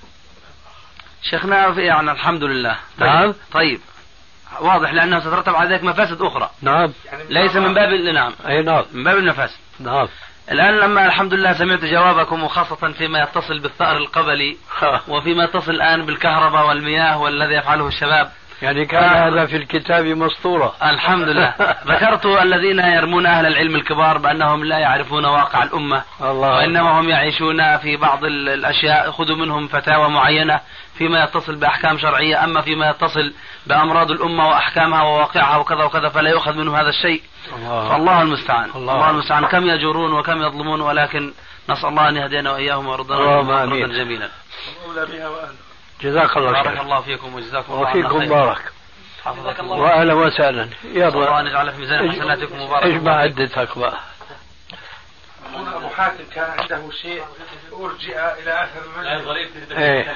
شيخنا يعني الحمد لله. نعم. طيب واضح، لأنه ستترتب على ذلك مفاسد أخرى. نعم. ليس من باب نعم. أي نعم. من باب المفاسد. نعم. الآن لما الحمد لله سمعت جوابكم، وخاصة فيما يتصل بالثأر القبلي وفيما يتصل الآن بالكهرباء والمياه والذي يفعله الشباب، يعني كان هذا في الكتاب مسطورة. الحمد لله. ذكرت الذين يرمون أهل العلم الكبار بأنهم لا يعرفون واقع الأمة، وإنما هم يعيشون في بعض الأشياء، خذوا منهم فتاوى معينة فيما يتصل بأحكام شرعية، أما فيما يتصل بأمراض الأمة وأحكامها وواقعها وكذا وكذا فلا يؤخذ منهم هذا الشيء. فالله المستعان. الله المستعان. كم يجورون وكم يظلمون، ولكن نسأل الله أن يهدينا وإياهم ويرضنا مرضا جميلا. جزاك الله خير. بارك الله فيكم وجزاكم الله خير. وفيكم بارك. حفظك الله. وأهلا وسهلا. يلا الله أن يجعل في ميزان حسناتكم مبارك. اجمع عدتك بقى. أبو حاتم كان عنده شيء أرجئ إلى آخر المجلس. إيه.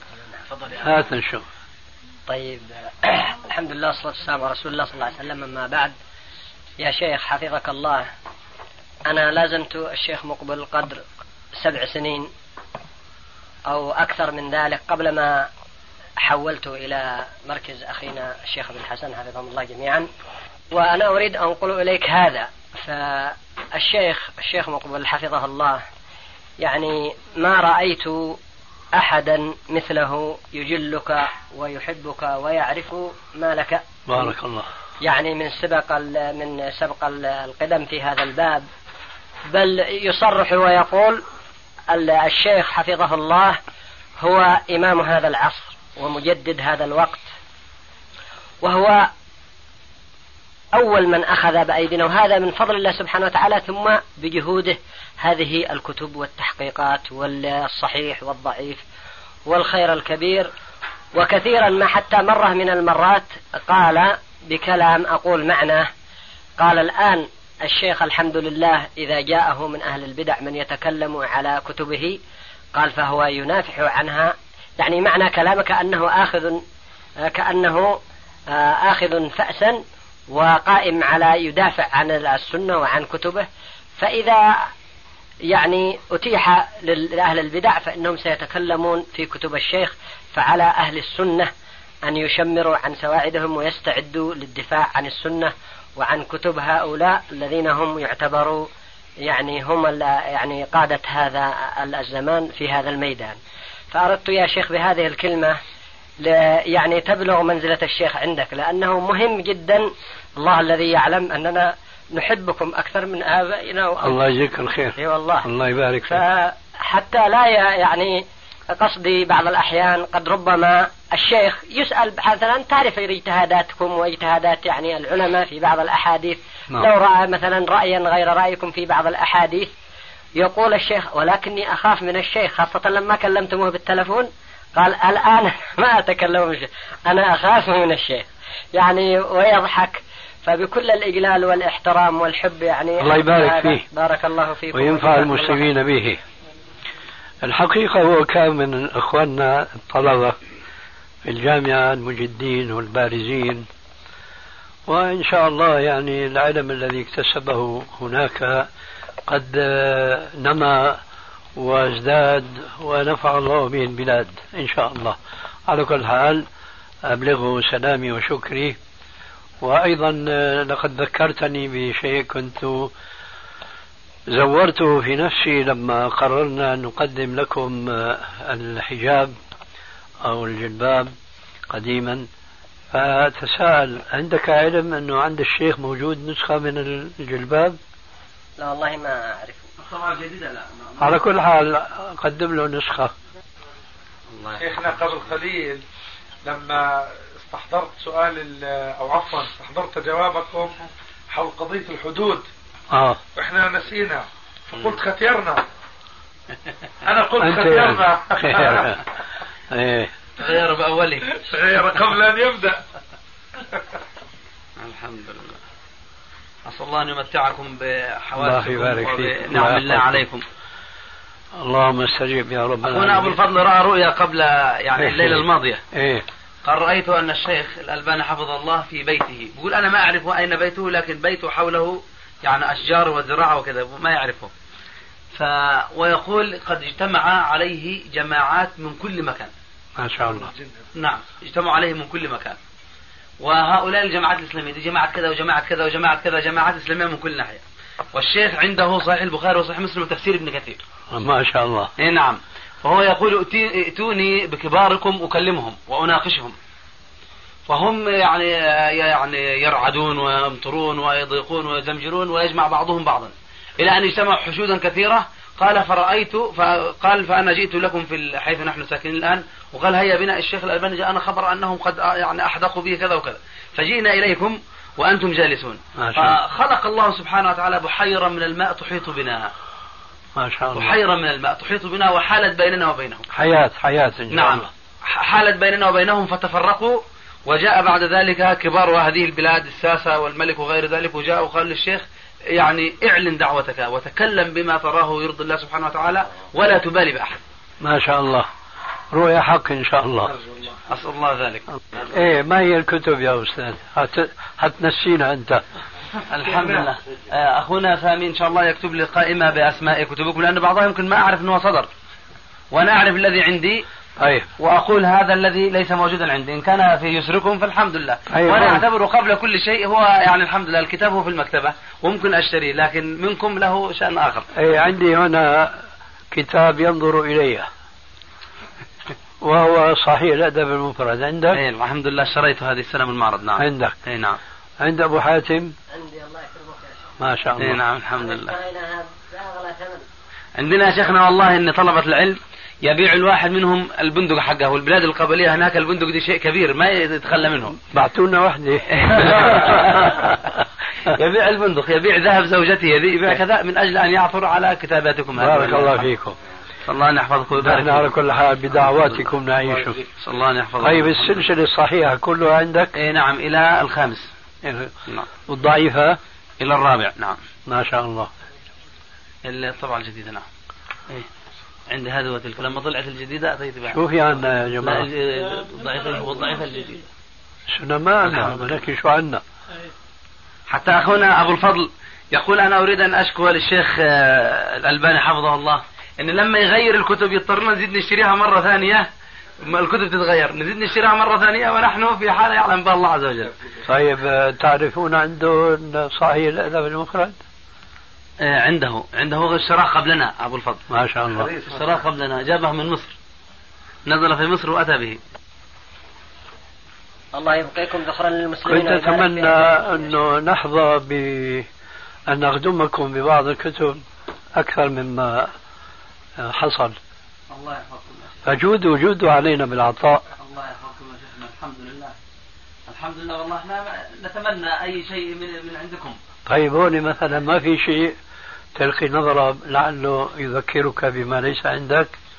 هات نشوف. طيب الحمد لله والصلاة والسلام على رسول الله صلى الله عليه وسلم. أما بعد، يا شيخ حفظك الله، أنا لازمت الشيخ مقبل قدر 7 سنين أو أكثر من ذلك قبل ما حولت إلى مركز أخينا الشيخ بن حسن حفظهم الله جميعا، وأنا أريد أن أنقل إليك هذا. فالشيخ مقبل حفظه الله يعني ما رأيت أحدا مثله يجلك ويحبك ويعرف ما لك. بارك الله. يعني من سبق القدم في هذا الباب، بل يصرح ويقول الشيخ حفظه الله هو إمام هذا العصر ومجدد هذا الوقت، وهو أول من أخذ بأيدينا، وهذا من فضل الله سبحانه وتعالى، ثم بجهوده هذه الكتب والتحقيقات والصحيح والضعيف والخير الكبير. وكثيرا ما حتى مرة من المرات قال بكلام أقول معناه، قال الآن الشيخ الحمد لله إذا جاءه من أهل البدع من يتكلم على كتبه قال فهو ينافح عنها، يعني معنى كلامك كأنه آخذ فأسا وقائم على يدافع عن السنة وعن كتبه. فإذا يعني أتيح لأهل البدع فإنهم سيتكلمون في كتب الشيخ، فعلى أهل السنة أن يشمروا عن سواعدهم ويستعدوا للدفاع عن السنة وعن كتب هؤلاء الذين هم يعتبروا يعني هم يعني قادة هذا الزمان في هذا الميدان. فأردت يا شيخ بهذه الكلمة يعني تبلغ منزلة الشيخ عندك، لأنه مهم جدا. الله الذي يعلم أننا نحبكم أكثر من آبائنا. الله يجزيك الخير. اي والله. الله يبارك فيك. فحتى لا يعني قصدي بعض الأحيان قد ربما الشيخ يسأل مثلا تعرف اجتهاداتكم واجتهادات يعني العلماء في بعض الأحاديث. نعم. لو رأى مثلا رأيا غير رأيكم في بعض الأحاديث يقول الشيخ ولكني أخاف من الشيخ، خاصة لما كلمتموه بالتلفون قال الآن ما أتكلم من الشيخ، أنا أخاف من الشيخ يعني، ويضحك. فبكل الإجلال والاحترام والحب يعني الله يبارك فيه. بارك الله فيكم وينفع المسلمين به. الحقيقة هو كان من إخواننا الطلبة في الجامعة المجدين والبارزين، وإن شاء الله يعني العلم الذي اكتسبه هناك قد نمى وازداد ونفع الله به البلاد إن شاء الله. على كل حال أبلغه سلامي وشكري. وأيضا لقد ذكرتني بشيء كنت زورته في نفسي لما قررنا أن نقدم لكم الحجاب أو الجلباب قديما، فتساءل عندك علم أنه عند الشيخ موجود نسخة من الجلباب؟ لا والله ما أعرف. طبعا جديدة لا. على كل حال قدم له نسخة. شيخنا قبل قليل لما استحضرت سؤال أو عفوا استحضرت جوابكم حول قضية الحدود وإحنا نسينا فقلت ختيرنا. أنا قلت ختيرنا. غير بأولي، غير قبل أن يبدأ. الحمد لله. أسأل الله أن يمتعكم بحواسكم ونعم الله عليكم. اللهم استجب يا رب. أخونا أبو الفضل رأى رؤيا قبل يعني الليلة الماضية. إيه. قال رأيت أن الشيخ الألباني حفظ الله في بيته، بيقول أنا ما أعرف أين بيته، لكن بيته حوله يعني أشجار وزراعة وكذا ما يعرفه. ويقول قد اجتمع عليه جماعات من كل مكان. ما شاء الله. نعم اجتمعوا عليه من كل مكان. وهؤلاء الجماعات الإسلامية دي جماعة كذا وجماعة كذا وجماعة كذا، جماعات إسلامية من كل ناحية. والشيخ عنده صحيح البخاري وصحيح مسلم وتفسير ابن كثير. ما شاء الله. إيه نعم. فهو يقول ائتوني بكباركم أكلمهم وأناقشهم. فهم يعني يرعدون ويمطرون ويضيقون ويزمجرون ويجمع بعضهم بعضا إلى أن اجتمعوا حشودا كثيرة. قال فأنا جئت لكم في حيث نحن ساكنين الآن، وقال هيا بنا الشيخ الألباني جاءنا خبر أنهم قد يعني أحدقوا به كذا وكذا، فجئنا إليكم وأنتم جالسون. فخلق الله سبحانه وتعالى بحيرة من الماء تحيط بنا. ما شاء الله. بحيرة من الماء تحيط بنا وحالت بيننا وبينهم حياة نعم. حالت بيننا وبينهم فتفرقوا، وجاء بعد ذلك كبار هذه البلاد الساسة والملك وغير ذلك، وجاء وقال للشيخ يعني اعلن دعوتك وتكلم بما تراه يرضي الله سبحانه وتعالى ولا تبالي بأحد. ما شاء الله. رؤيا حق إن شاء الله. أسأل الله ذلك. إيه ما هي الكتب يا أستاذ؟ هتنسينا أنت. الحمد لله. أخونا سامي إن شاء الله يكتب لي قائمة بأسماء كتبكم، لأن بعضها يمكن ما أعرف أنه صدر، وأنا أعرف الذي عندي طيب. وأقول هذا الذي ليس موجودا عندي، إن كان في يسركم فالحمد لله. وأنا أعتبره قبل كل شيء هو يعني الحمد لله الكتاب هو في المكتبة وممكن أشتريه، لكن منكم له شأن آخر. عندي هنا كتاب ينظر إليه وهو صحيح الأدب المفرد. عندك؟ الحمد لله اشتريته هذه السنة من المعرض. نعم. عندك؟ نعم. عند أبو حاتم؟ عندي الله يكرمك يا شيخ. ما شاء الله. نعم الحمد لله. عندنا يا شيخنا والله إن طلبة العلم يبيع الواحد منهم البندق حقه، والبلاد القبلية هناك البندق دي شيء كبير ما يتخلى منه. بعتونا وحدة. يبيع البندق، يبيع ذهب زوجته، يبيع كذا من أجل أن يعثر على كتاباتكم هذه. بارك الله فيكم. صلى الله أن يحفظكم ويبارك. نحن على كل حال بدعواتكم نعيش. صلى الله أن يحفظكم. طيب السلسلة الصحيحة كلها عندك؟ نعم إلى الخامس. نعم. والضعيفة؟ إلى الرابع. نعم. ما شاء الله. الطبعة الجديدة. نعم. عندي هذا وتلك، لما طلعت الجديدة أتيت بها. شو في عنا يا جماعة؟ الضعيفة الجديدة. شو ما عنا ولكن شو عنا؟ حتى أخونا أبو الفضل يقول أنا أريد أن أشكو للشيخ الألباني حفظه الله إن لما يغير الكتب يضطرنا نزيد نشتريها مرة ثانية، الكتب تتغير نزيد نشتريها مرة ثانية ونحن في حالة يعلم بها الله عز وجل. طيب تعرفون عنده صحيح الأدب المفرد؟ عنده اشتراه قبلنا أبو الفضل. ما شاء الله. اشتراه قبلنا، جابه من مصر، نزل في مصر وأتى به. الله يبقيكم ذخرا للمسلمين. كنت أتمنى أنه نحظى بأن نخدمكم ببعض الكتب أكثر مما حصل. الله يحفظكم. فجودوا علينا بالعطاء. الله يحفظكم يا شيخنا. الحمد لله. الحمد لله والله احنا نتمنى أي شيء من عندكم. طيب هون مثلا ما في شيء تلقي نظرة لعله يذكرك بما ليس عندك؟